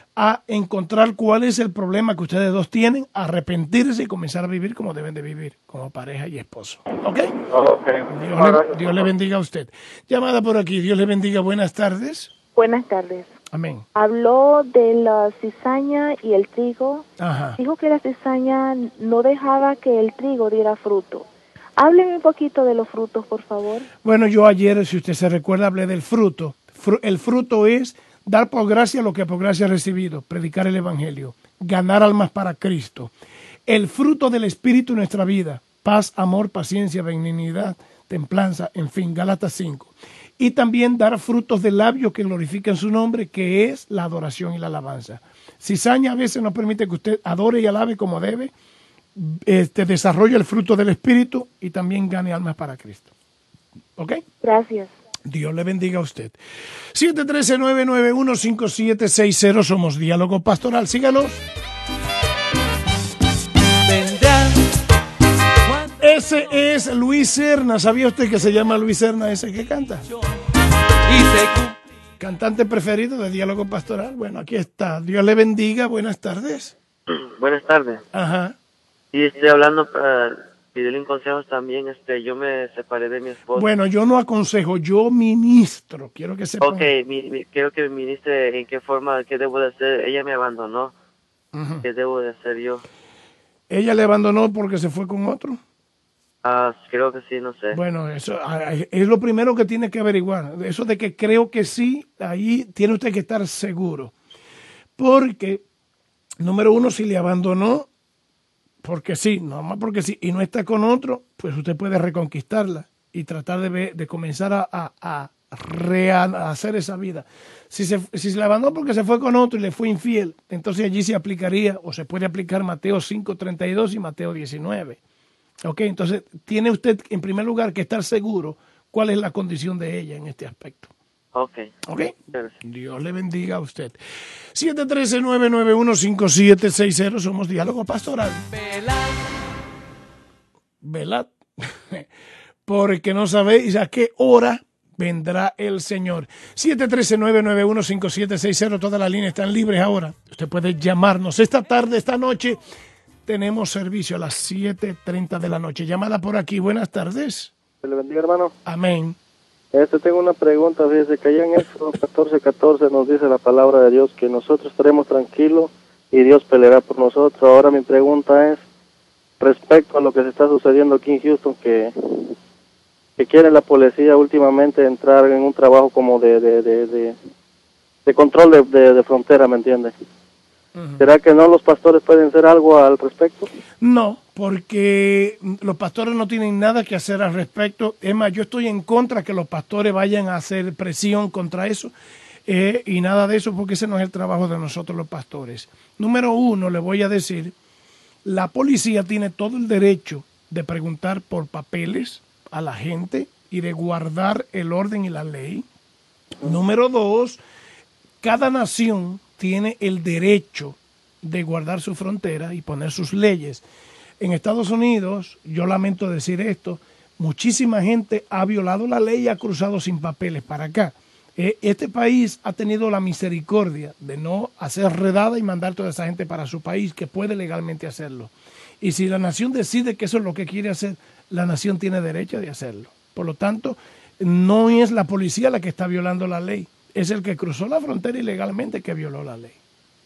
a encontrar cuál es el problema que ustedes dos tienen, arrepentirse y comenzar a vivir como deben de vivir, como pareja y esposo. ¿Ok? Okay. Dios, le, Dios le bendiga a usted. Llamada por aquí, Dios le bendiga, buenas tardes. Buenas tardes. Amén. Habló de la cizaña y el trigo. Ajá. Dijo que la cizaña no dejaba que el trigo diera fruto. Hábleme un poquito de los frutos, por favor. Bueno, yo ayer, si usted se recuerda, hablé del fruto. Fru- el fruto es dar por gracia lo que por gracia ha recibido, predicar el evangelio, ganar almas para Cristo. El fruto del Espíritu en nuestra vida, paz, amor, paciencia, benignidad, templanza, en fin, Gálatas cinco. Y también dar frutos de labios que glorifiquen su nombre, que es la adoración y la alabanza. Cizaña a veces no permite que usted adore y alabe como debe, este, desarrolle el fruto del Espíritu y también gane almas para Cristo. ¿Ok? Gracias. Dios le bendiga a usted. siete uno tres, nueve nueve uno, cinco siete seis cero, somos Diálogo Pastoral. Síganos. Vendrán. Ese es Luis Serna. ¿Sabía usted que se llama Luis Serna ese que canta? Y se Cantante preferido de Diálogo Pastoral. Bueno, aquí está. Dios le bendiga. Buenas tardes. Buenas tardes. Ajá. Y estoy hablando para pedirle consejos también. Este, yo me separé de mi esposa. Bueno, yo no aconsejo, yo ministro. Quiero que sepan. Ok, mi, mi, quiero que me ministre en qué forma, qué debo de hacer. Ella me abandonó. Ujú. ¿Qué debo de hacer yo? ¿Ella le abandonó porque se fue con otro? Ah, creo que sí, no sé. Bueno, eso ah, es lo primero que tiene que averiguar. Eso de que creo que sí, ahí tiene usted que estar seguro. Porque, número uno, si le abandonó, porque sí, nomás porque sí, y no está con otro, pues usted puede reconquistarla y tratar de, ver, de comenzar a, a, a rehacer esa vida. Si se, si se la abandonó porque se fue con otro y le fue infiel, entonces allí se aplicaría, o se puede aplicar Mateo cinco treinta y dos y Mateo diecinueve. Ok, entonces tiene usted en primer lugar que estar seguro cuál es la condición de ella en este aspecto. Ok. Ok. Dios le bendiga a usted. siete uno tres, nueve nueve uno, cinco siete seis cero, somos Diálogo Pastoral. Velad. Porque no sabéis a qué hora vendrá el Señor. siete uno tres, nueve nueve uno, cinco siete seis cero, todas las líneas están libres ahora. Usted puede llamarnos esta tarde, esta noche. Tenemos servicio a las siete treinta de la noche. Llamada por aquí. Buenas tardes. Se le bendiga, hermano. Amén. Este, tengo una pregunta. Fíjese que allá en Éxodo catorce catorce nos dice la palabra de Dios que nosotros estaremos tranquilos y Dios peleará por nosotros. Ahora mi pregunta es respecto a lo que se está sucediendo aquí en Houston, que, que quiere la policía últimamente entrar en un trabajo como de, de, de, de, de control de, de, de frontera, ¿me entiende? ¿Será que no los pastores pueden hacer algo al respecto? No, porque los pastores no tienen nada que hacer al respecto. Es más, yo estoy en contra que los pastores vayan a hacer presión contra eso eh, y nada de eso, porque ese no es el trabajo de nosotros los pastores. Número uno, le voy a decir, la policía tiene todo el derecho de preguntar por papeles a la gente y de guardar el orden y la ley. Número dos, cada nación tiene el derecho de guardar su frontera y poner sus leyes. En Estados Unidos, yo lamento decir esto, muchísima gente ha violado la ley y ha cruzado sin papeles para acá. Eh, este país ha tenido la misericordia de no hacer redada y mandar toda esa gente para su país, que puede legalmente hacerlo. Y si la nación decide que eso es lo que quiere hacer, la nación tiene derecho de hacerlo. Por lo tanto, no es la policía la que está violando la ley. Es el que cruzó la frontera ilegalmente que violó la ley.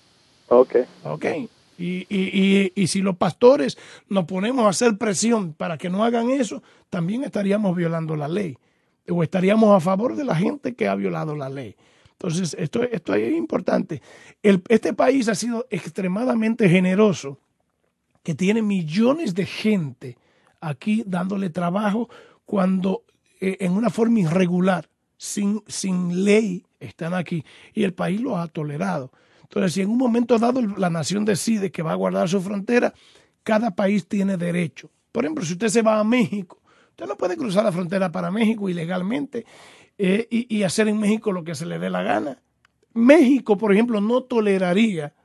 Ok. Ok. Y, y, y, y si los pastores nos ponemos a hacer presión para que no hagan eso, también estaríamos violando la ley. O estaríamos a favor de la gente que ha violado la ley. Entonces, esto, esto es importante. El, este país ha sido extremadamente generoso, que tiene millones de gente aquí dándole trabajo cuando eh, en una forma irregular, sin, sin ley, están aquí y el país los ha tolerado. Entonces, si en un momento dado la nación decide que va a guardar su frontera, cada país tiene derecho. Por ejemplo, si usted se va a México, usted no puede cruzar la frontera para México ilegalmente eh, y, y hacer en México lo que se le dé la gana. México, por ejemplo, no toleraría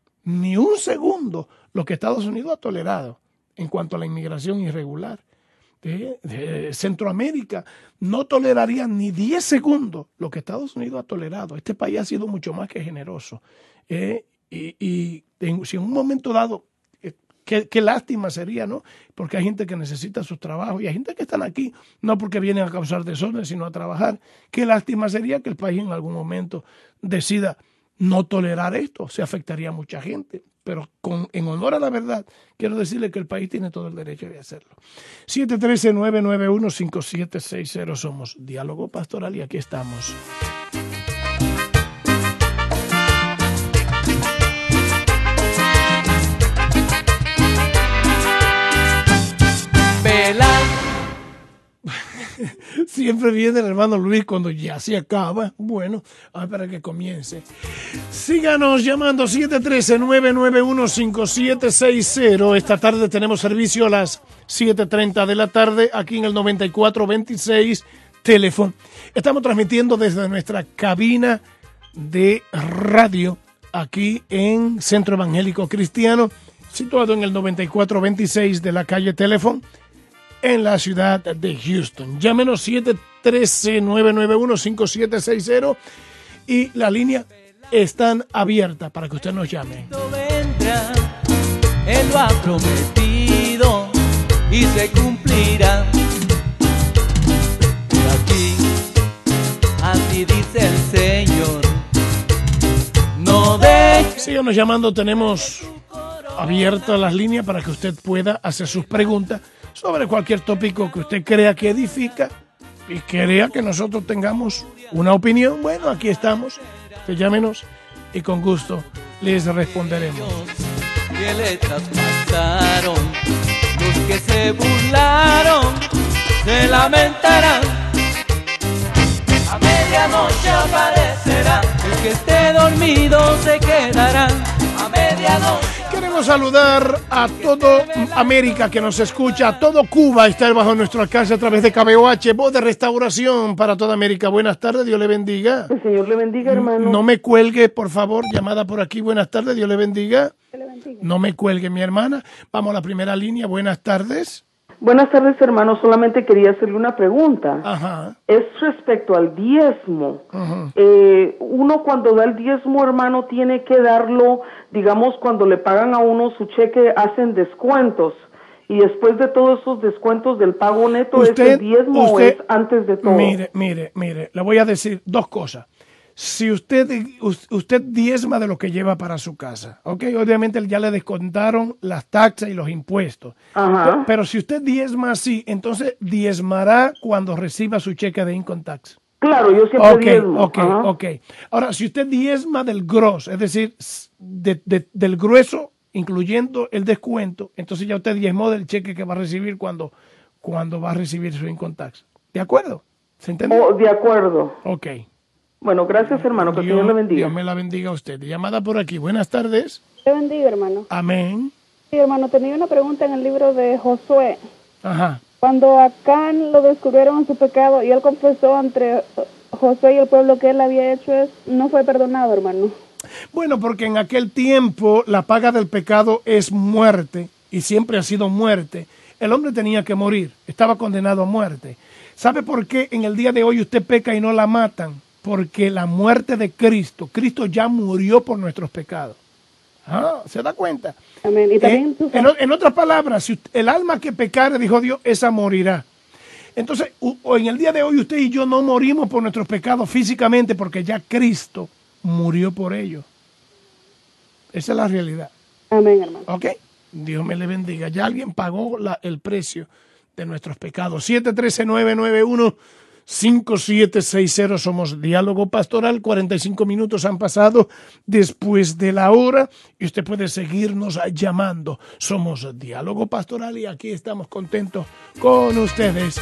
ni un segundo lo que Estados Unidos ha tolerado en cuanto a la inmigración irregular. De, de Centroamérica no toleraría ni diez segundos lo que Estados Unidos ha tolerado. Este país ha sido mucho más que generoso. Eh, Y, y en, si en un momento dado, eh, qué, qué lástima sería, ¿no? Porque hay gente que necesita sus trabajos y hay gente que están aquí no porque vienen a causar desorden, sino a trabajar. Qué lástima sería que el país en algún momento decida no tolerar esto. Se afectaría a mucha gente. Pero con, en honor a la verdad, quiero decirle que el país tiene todo el derecho de hacerlo. siete uno tres, nueve nueve uno, cinco siete seis cero somos Diálogo Pastoral y aquí estamos. Siempre viene el hermano Luis cuando ya se acaba. Bueno, ah, para que comience. Síganos llamando siete uno tres, nueve nueve uno, cinco siete seis cero. Esta tarde tenemos servicio a las siete treinta de la tarde aquí en el noventa y cuatro veintiséis teléfono. Estamos transmitiendo desde nuestra cabina de radio aquí en Centro Evangélico Cristiano, situado en el noventa y cuatro veintiséis de la calle Teléfono, en la ciudad de Houston. Llámenos siete uno tres, nueve nueve uno, cinco siete seis cero y la línea están abiertas para que usted nos llame. Vendrá, Él lo ha prometido y se cumplirá. Y aquí, así dice el Señor, no deje. Síganos llamando, tenemos abiertas las líneas para que usted pueda hacer sus preguntas sobre cualquier tópico que usted crea que edifica y crea que nosotros tengamos una opinión. Bueno, aquí estamos. Usted llámenos y con gusto les responderemos. Que le traspasaron, los que se burlaron, se lamentarán. A medianoche aparecerá, el que esté dormido se quedará. A medianoche. Queremos saludar a todo América que nos escucha, a todo Cuba está bajo nuestro alcance a través de K B O H, voz de restauración para toda América. Buenas tardes, Dios le bendiga. El Señor le bendiga, hermano. No me cuelgue, por favor, llamada por aquí. Buenas tardes, Dios le bendiga. Dios le bendiga. No me cuelgue, mi hermana. Vamos a la primera línea. Buenas tardes. Buenas tardes, hermano. Solamente quería hacerle una pregunta. Ajá. Es respecto al diezmo. Ajá. Eh, uno cuando da el diezmo, hermano, tiene que darlo, digamos, cuando le pagan a uno su cheque, hacen descuentos. Y después de todos esos descuentos del pago neto, usted, ¿es el diezmo usted, o es antes de todo? Mire, mire, mire, le voy a decir dos cosas. Si usted, usted diezma de lo que lleva para su casa, ¿ok? Obviamente ya le descontaron las taxas y los impuestos. Ajá. Pero, pero si usted diezma así, entonces diezmará cuando reciba su cheque de income tax. Claro, yo siempre okay, diezmo. Ok, Ajá. ok. Ahora, si usted diezma del gross, es decir, de, de, del grueso, incluyendo el descuento, entonces ya usted diezmó del cheque que va a recibir cuando, cuando va a recibir su income tax. ¿De acuerdo? ¿Se entendió? Oh, de acuerdo. Ok. Bueno, gracias, hermano. Que el Señor le bendiga. Dios me la bendiga a usted. Llamada por aquí. Buenas tardes. Te bendiga, hermano. Amén. Sí, hermano, tenía una pregunta en el libro de Josué. Ajá. Cuando Acán lo descubrieron en su pecado y él confesó entre Josué y el pueblo que él había hecho, es, no fue perdonado, hermano. Bueno, porque en aquel tiempo la paga del pecado es muerte y siempre ha sido muerte. El hombre tenía que morir, estaba condenado a muerte. ¿Sabe por qué en el día de hoy usted peca y no la matan? Porque la muerte de Cristo, Cristo ya murió por nuestros pecados. Ah, ¿se da cuenta? Amén. Y también eh, en, en otras palabras, si usted, el alma que pecare, dijo Dios, esa morirá. Entonces, o en el día de hoy usted y yo no morimos por nuestros pecados físicamente porque ya Cristo murió por ellos. Esa es la realidad. Amén, hermano. ¿Ok? Dios me le bendiga. Ya alguien pagó la, el precio de nuestros pecados. siete uno tres, nueve nueve uno, cinco siete seis cero somos Diálogo Pastoral. cuarenta y cinco minutos han pasado después de la hora y usted puede seguirnos llamando. Somos Diálogo Pastoral y aquí estamos contentos con ustedes.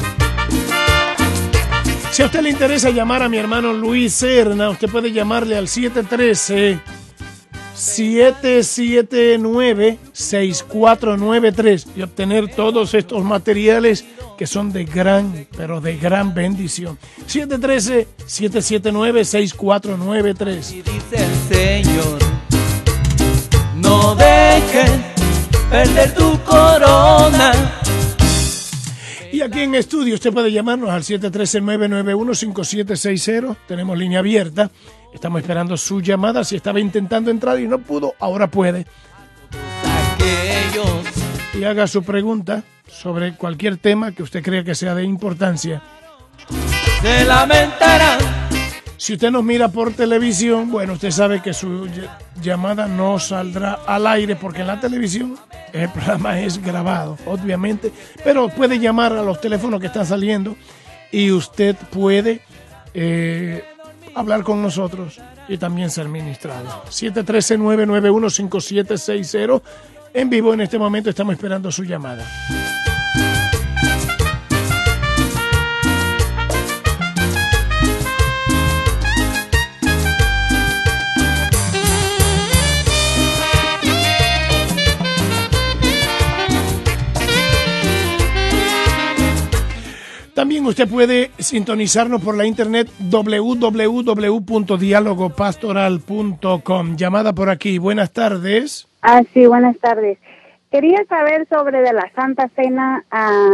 Si a usted le interesa llamar a mi hermano Luis Serna, usted puede llamarle al siete uno tres, siete siete nueve, seis cuatro nueve tres y obtener todos estos materiales que son de gran, pero de gran bendición. siete uno tres, siete siete nueve, seis cuatro nueve tres. Y dice el Señor, no dejes perder tu corona. Y aquí en estudio usted puede llamarnos al siete uno tres, nueve nueve uno, cinco siete seis cero. Tenemos línea abierta. Estamos esperando su llamada. Si estaba intentando entrar y no pudo, ahora puede. Y haga su pregunta sobre cualquier tema que usted crea que sea de importancia. Se lamentarán. Si usted nos mira por televisión, bueno, usted sabe que su llamada no saldrá al aire porque en la televisión el programa es grabado, obviamente, pero puede llamar a los teléfonos que están saliendo y usted puede eh, hablar con nosotros y también ser ministrado. siete uno tres, nueve nueve uno, cinco siete seis cero. En vivo en este momento estamos esperando su llamada. También usted puede sintonizarnos por la internet doble u doble u doble u punto diálogo pastoral punto com. Llamada por aquí. Buenas tardes. Ah, sí, buenas tardes. Quería saber sobre de la Santa Cena. Ah,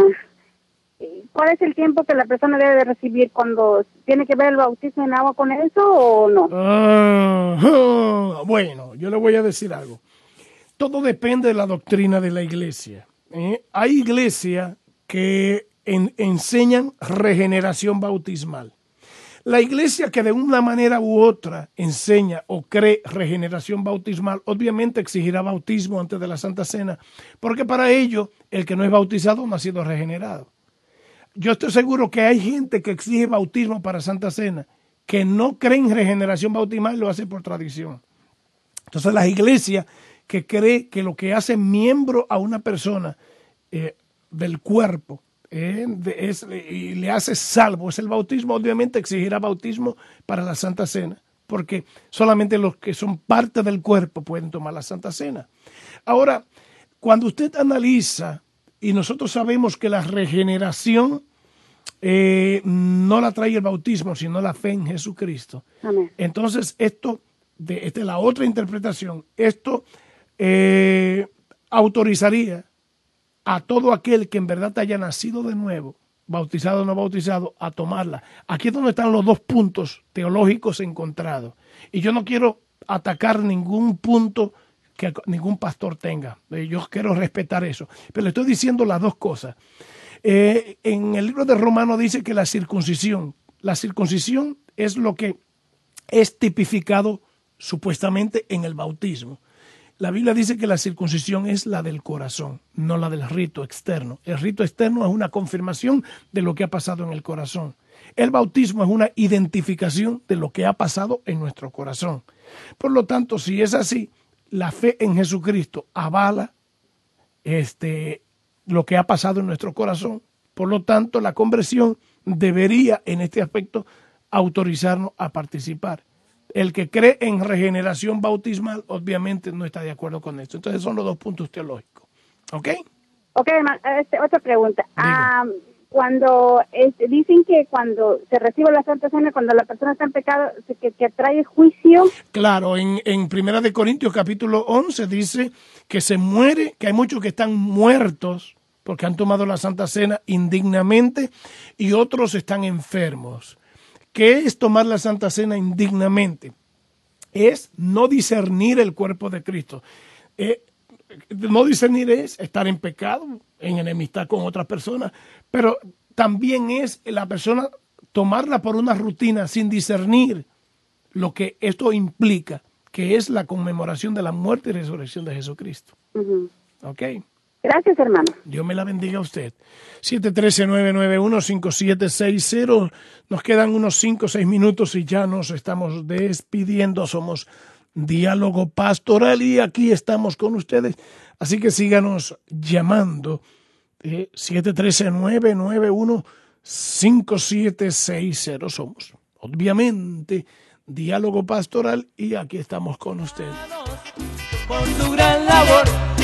¿cuál es el tiempo que la persona debe de recibir cuando tiene que ver el bautismo en agua con eso o no? Ah, ah, bueno, yo le voy a decir algo. Todo depende de la doctrina de la iglesia. ¿eh? Hay iglesias que En, enseñan regeneración bautismal. La iglesia que de una manera u otra enseña o cree regeneración bautismal, obviamente exigirá bautismo antes de la Santa Cena, porque para ello el que no es bautizado no ha sido regenerado. Yo estoy seguro que hay gente que exige bautismo para Santa Cena, que no cree en regeneración bautismal y lo hace por tradición. Entonces las iglesias que cree que lo que hace miembro a una persona eh, del cuerpo, Eh, de, es, y le hace salvo, es el bautismo, obviamente exigirá bautismo para la Santa Cena, porque solamente los que son parte del cuerpo pueden tomar la Santa Cena. Ahora, cuando usted analiza, y nosotros sabemos que la regeneración eh, no la trae el bautismo, sino la fe en Jesucristo. Amén. Entonces, esto, de, esta es la otra interpretación, esto eh, autorizaría a todo aquel que en verdad haya nacido de nuevo, bautizado o no bautizado, a tomarla. Aquí es donde están los dos puntos teológicos encontrados. Y yo no quiero atacar ningún punto que ningún pastor tenga. Yo quiero respetar eso. Pero le estoy diciendo las dos cosas. Eh, en el libro de Romanos dice que la circuncisión, la circuncisión es lo que es tipificado supuestamente en el bautismo. La Biblia dice que la circuncisión es la del corazón, no la del rito externo. El rito externo es una confirmación de lo que ha pasado en el corazón. El bautismo es una identificación de lo que ha pasado en nuestro corazón. Por lo tanto, si es así, la fe en Jesucristo avala este, lo que ha pasado en nuestro corazón. Por lo tanto, la conversión debería, en este aspecto, autorizarnos a participar. El que cree en regeneración bautismal, obviamente, no está de acuerdo con esto. Entonces, son los dos puntos teológicos. ¿Ok? Ok, hermano, este, otra pregunta. Um, cuando este, dicen que cuando se recibe la Santa Cena, cuando la persona está en pecado, que, que trae juicio. Claro, en, en Primera de Corintios capítulo once dice que se muere, que hay muchos que están muertos porque han tomado la Santa Cena indignamente y otros están enfermos. ¿Qué es tomar la Santa Cena indignamente? Es no discernir el cuerpo de Cristo. Eh, no discernir es estar en pecado, en enemistad con otras personas, pero también es la persona tomarla por una rutina sin discernir lo que esto implica, que es la conmemoración de la muerte y resurrección de Jesucristo. Uh-huh. ¿Ok? Gracias, hermano. Dios me la bendiga a usted. siete uno tres, nueve nueve uno, cinco siete seis cero. Nos quedan unos cinco o seis minutos y ya nos estamos despidiendo. Somos Diálogo Pastoral y aquí estamos con ustedes. Así que síganos llamando. Eh, siete uno tres, nueve nueve uno, cinco siete seis cero. Somos, obviamente, Diálogo Pastoral y aquí estamos con ustedes. Por tu gran labor.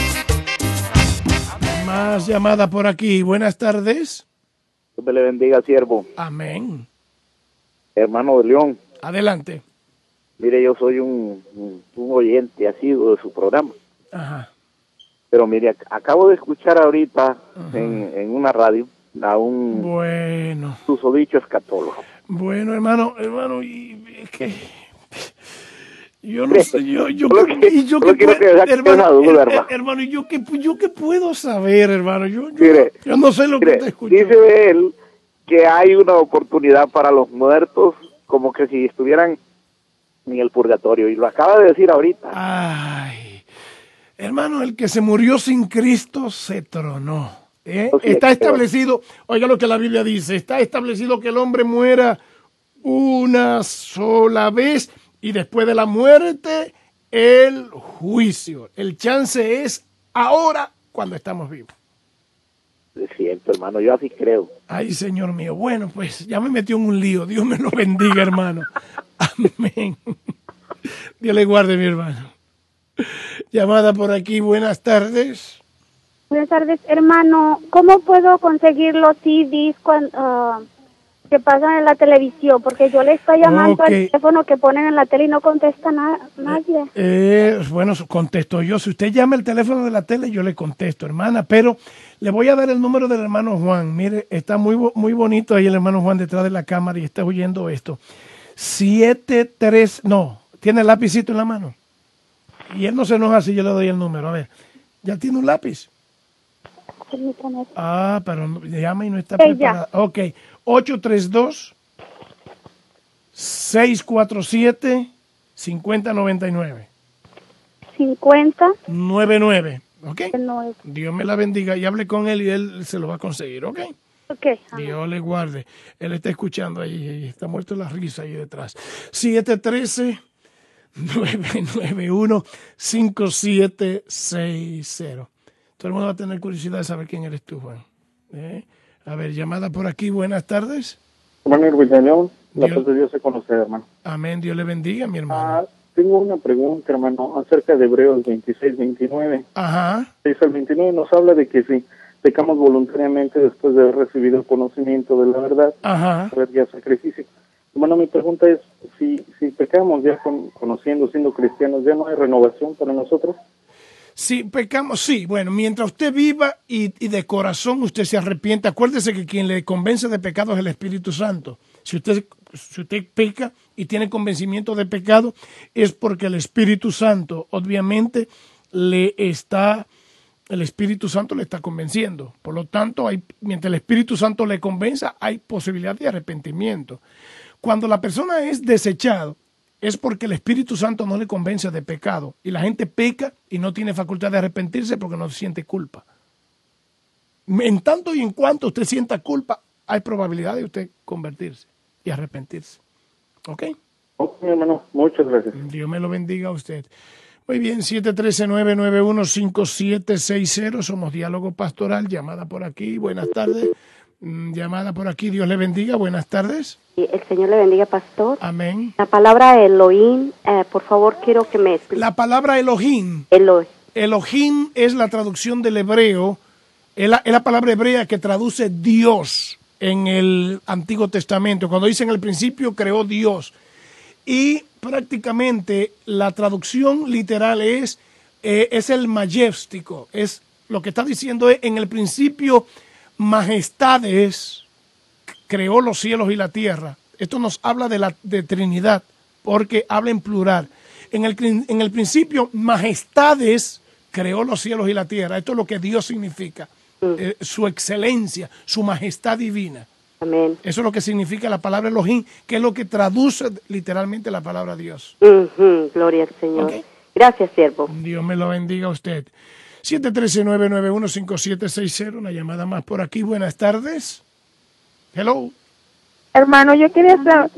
Más llamada por aquí. Buenas tardes. Dios me le bendiga, siervo. Amén. Hermano de León. Adelante. Mire, yo soy un, un, un oyente asiduo de su programa. Ajá. Pero mire, acabo de escuchar ahorita en, en una radio a un bueno. susodicho escatólogo. Bueno, hermano, hermano, y es que yo no sé, yo, yo, que, y yo que puedo, hermano, her, her, hermano, y yo que yo que puedo saber, hermano, yo, yo, mire, yo no sé lo mire, que te escucho. Dice él que hay una oportunidad para los muertos, como que si estuvieran en el purgatorio, y lo acaba de decir ahorita. Ay, hermano, el que se murió sin Cristo se tronó. ¿eh? No, sí, está establecido, oiga lo que la Biblia dice, está establecido que el hombre muera una sola vez y después de la muerte el juicio. El chance es ahora cuando estamos vivos. Es cierto, hermano, yo así creo. Ay, Señor mío, bueno, pues ya me metió en un lío. Dios me lo bendiga, hermano. Amén. Dios le guarde, mi hermano. Llamada por aquí, buenas tardes. Buenas tardes, hermano. ¿Cómo puedo conseguir los C Ds cuando, uh, que pasan en la televisión? Porque yo le estoy llamando okay. al teléfono que ponen en la tele y no contesta na nadie. Eh, eh, bueno, contesto yo. Si usted llama el teléfono de la tele, yo le contesto, hermana. Pero le voy a dar el número del hermano Juan. Mire, está muy, muy bonito ahí el hermano Juan detrás de la cámara y está oyendo esto. siete tres, no, ¿tiene el lapicito en la mano? Y él no se enoja si yo le doy el número. A ver, ¿ya tiene un lápiz? Ah, pero llama y no está preparada. Ok, ocho tres dos, seis cuatro siete, cinco cero nueve nueve. cincuenta. noventa y nueve, ok. Dios me la bendiga y hable con él y él se lo va a conseguir, ok. Okay, Dios le guarde. Él está escuchando ahí, está muerto la risa ahí detrás. siete uno tres, nueve nueve uno, cinco siete seis cero. Todo el mundo va a tener curiosidad de saber quién eres tú, Juan. ¿Eh? A ver, llamada por aquí, buenas tardes. Hermano Irwin, la paz de Dios se conoce, hermano. Amén, Dios le bendiga, mi hermano. Ah, tengo una pregunta, hermano, acerca de Hebreos veintiséis veintinueve. Ajá. Dice el veintinueve, nos habla de que si pecamos voluntariamente después de haber recibido el conocimiento de la verdad, Ajá. haber ya sacrificio. Bueno, mi pregunta es, si, si pecamos ya con, conociendo, siendo cristianos, ¿ya no hay renovación para nosotros? Sí, pecamos, sí. Bueno, mientras usted viva y, y de corazón usted se arrepiente, acuérdese que quien le convence de pecado es el Espíritu Santo. Si usted, si usted peca y tiene convencimiento de pecado, es porque el Espíritu Santo, obviamente, le está, el Espíritu Santo le está convenciendo. Por lo tanto, hay, mientras el Espíritu Santo le convenza, hay posibilidad de arrepentimiento. Cuando la persona es desechado, es porque el Espíritu Santo no le convence de pecado. Y la gente peca y no tiene facultad de arrepentirse porque no siente culpa. En tanto y en cuanto usted sienta culpa, hay probabilidad de usted convertirse y arrepentirse. ¿Ok? Ok, hermano. Muchas gracias. Dios me lo bendiga a usted. Muy bien, siete uno tres, nueve nueve uno, cinco siete seis cero. Somos Diálogo Pastoral. Llamada por aquí. Buenas tardes. Llamada por aquí, Dios le bendiga, buenas tardes. El Señor le bendiga, pastor. Amén. La palabra Elohim, eh, por favor, quiero que me explique. La palabra Elohim. Elohim. Elohim es la traducción del hebreo, es la, es la palabra hebrea que traduce Dios en el Antiguo Testamento. Cuando dice en el principio creó Dios. Y prácticamente la traducción literal es, eh, es el majestático. Es lo que está diciendo es en el principio majestades creó los cielos y la tierra. Esto nos habla de la de Trinidad, porque habla en plural. En el, en el principio, majestades creó los cielos y la tierra. Esto es lo que Dios significa. Mm. Eh, su excelencia, su majestad divina. Amén. Eso es lo que significa la palabra Elohim, que es lo que traduce literalmente la palabra Dios. Uh-huh. Gloria al Señor. Okay. Gracias, siervo. Dios me lo bendiga a usted. siete uno tres, nueve nueve uno, cinco siete seis cero, una llamada más por aquí. Buenas tardes. Hello. Hermano, yo quería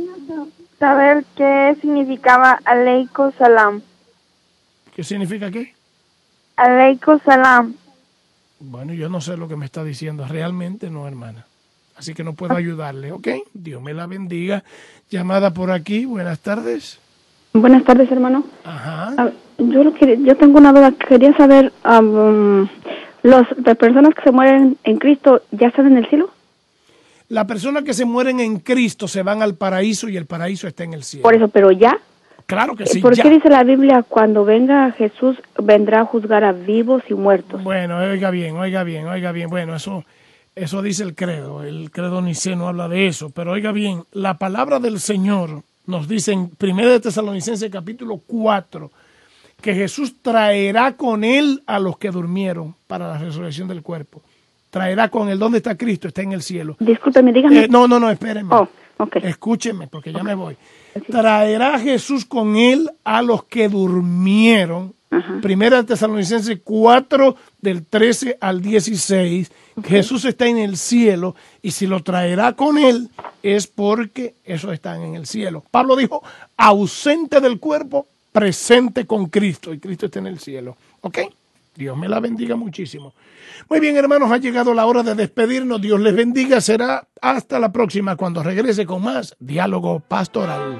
saber qué significaba Aleikum Salam. ¿Qué significa qué? Aleikum Salam. Bueno, yo no sé lo que me está diciendo. Realmente no, hermana. Así que no puedo ayudarle, ¿ok? Dios me la bendiga. Llamada por aquí. Buenas tardes. Buenas tardes, hermano. Ajá. Uh, yo, lo que, yo tengo una duda. Quería saber, um, ¿los, ¿las personas que se mueren en Cristo ya están en el cielo? Las personas que se mueren en Cristo se van al paraíso y el paraíso está en el cielo. Por eso, pero ya. Claro que sí, ¿Por ya. qué dice la Biblia, cuando venga Jesús, vendrá a juzgar a vivos y muertos? Bueno, oiga bien, oiga bien, oiga bien. Bueno, eso Eso dice el credo. El credo niceno habla de eso. Pero oiga bien, la palabra del Señor nos dice en primera de Tesalonicenses capítulo cuatro que Jesús traerá con él a los que durmieron para la resurrección del cuerpo. Traerá con él. ¿Dónde está Cristo? Está en el cielo. Discúlpeme, dígame. Eh, no, no, no, espérenme. Oh, okay. Escúcheme, porque ya me voy. Traerá Jesús con él a los que durmieron. Ajá. Primera de Tesalonicenses cuatro, del trece al dieciséis. Okay. Jesús está en el cielo y si lo traerá con él es porque esos están en el cielo. Pablo dijo, ausente del cuerpo, presente con Cristo, y Cristo está en el cielo. ¿Ok? Dios me la bendiga muchísimo. Muy bien, hermanos, ha llegado la hora de despedirnos. Dios les bendiga. Será hasta la próxima cuando regrese con más Diálogo Pastoral.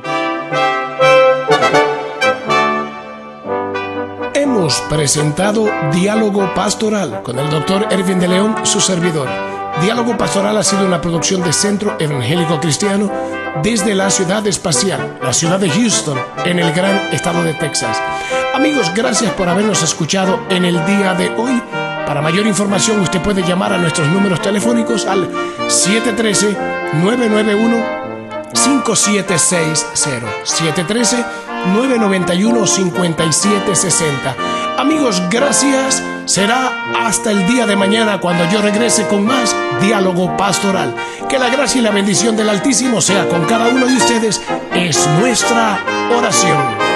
Hemos presentado Diálogo Pastoral con el doctor Ervin de León, su servidor. Diálogo Pastoral ha sido una producción de Centro Evangélico Cristiano desde la ciudad espacial, la ciudad de Houston, en el gran estado de Texas. Amigos, gracias por habernos escuchado en el día de hoy. Para mayor información, usted puede llamar a nuestros números telefónicos al siete uno tres, nueve nueve uno, cinco siete seis cero, siete uno tres, nueve nueve uno, cinco siete seis cero. Amigos, gracias. Será hasta el día de mañana cuando yo regrese con más Diálogo Pastoral. Que la gracia y la bendición del Altísimo sea con cada uno de ustedes. Es nuestra oración.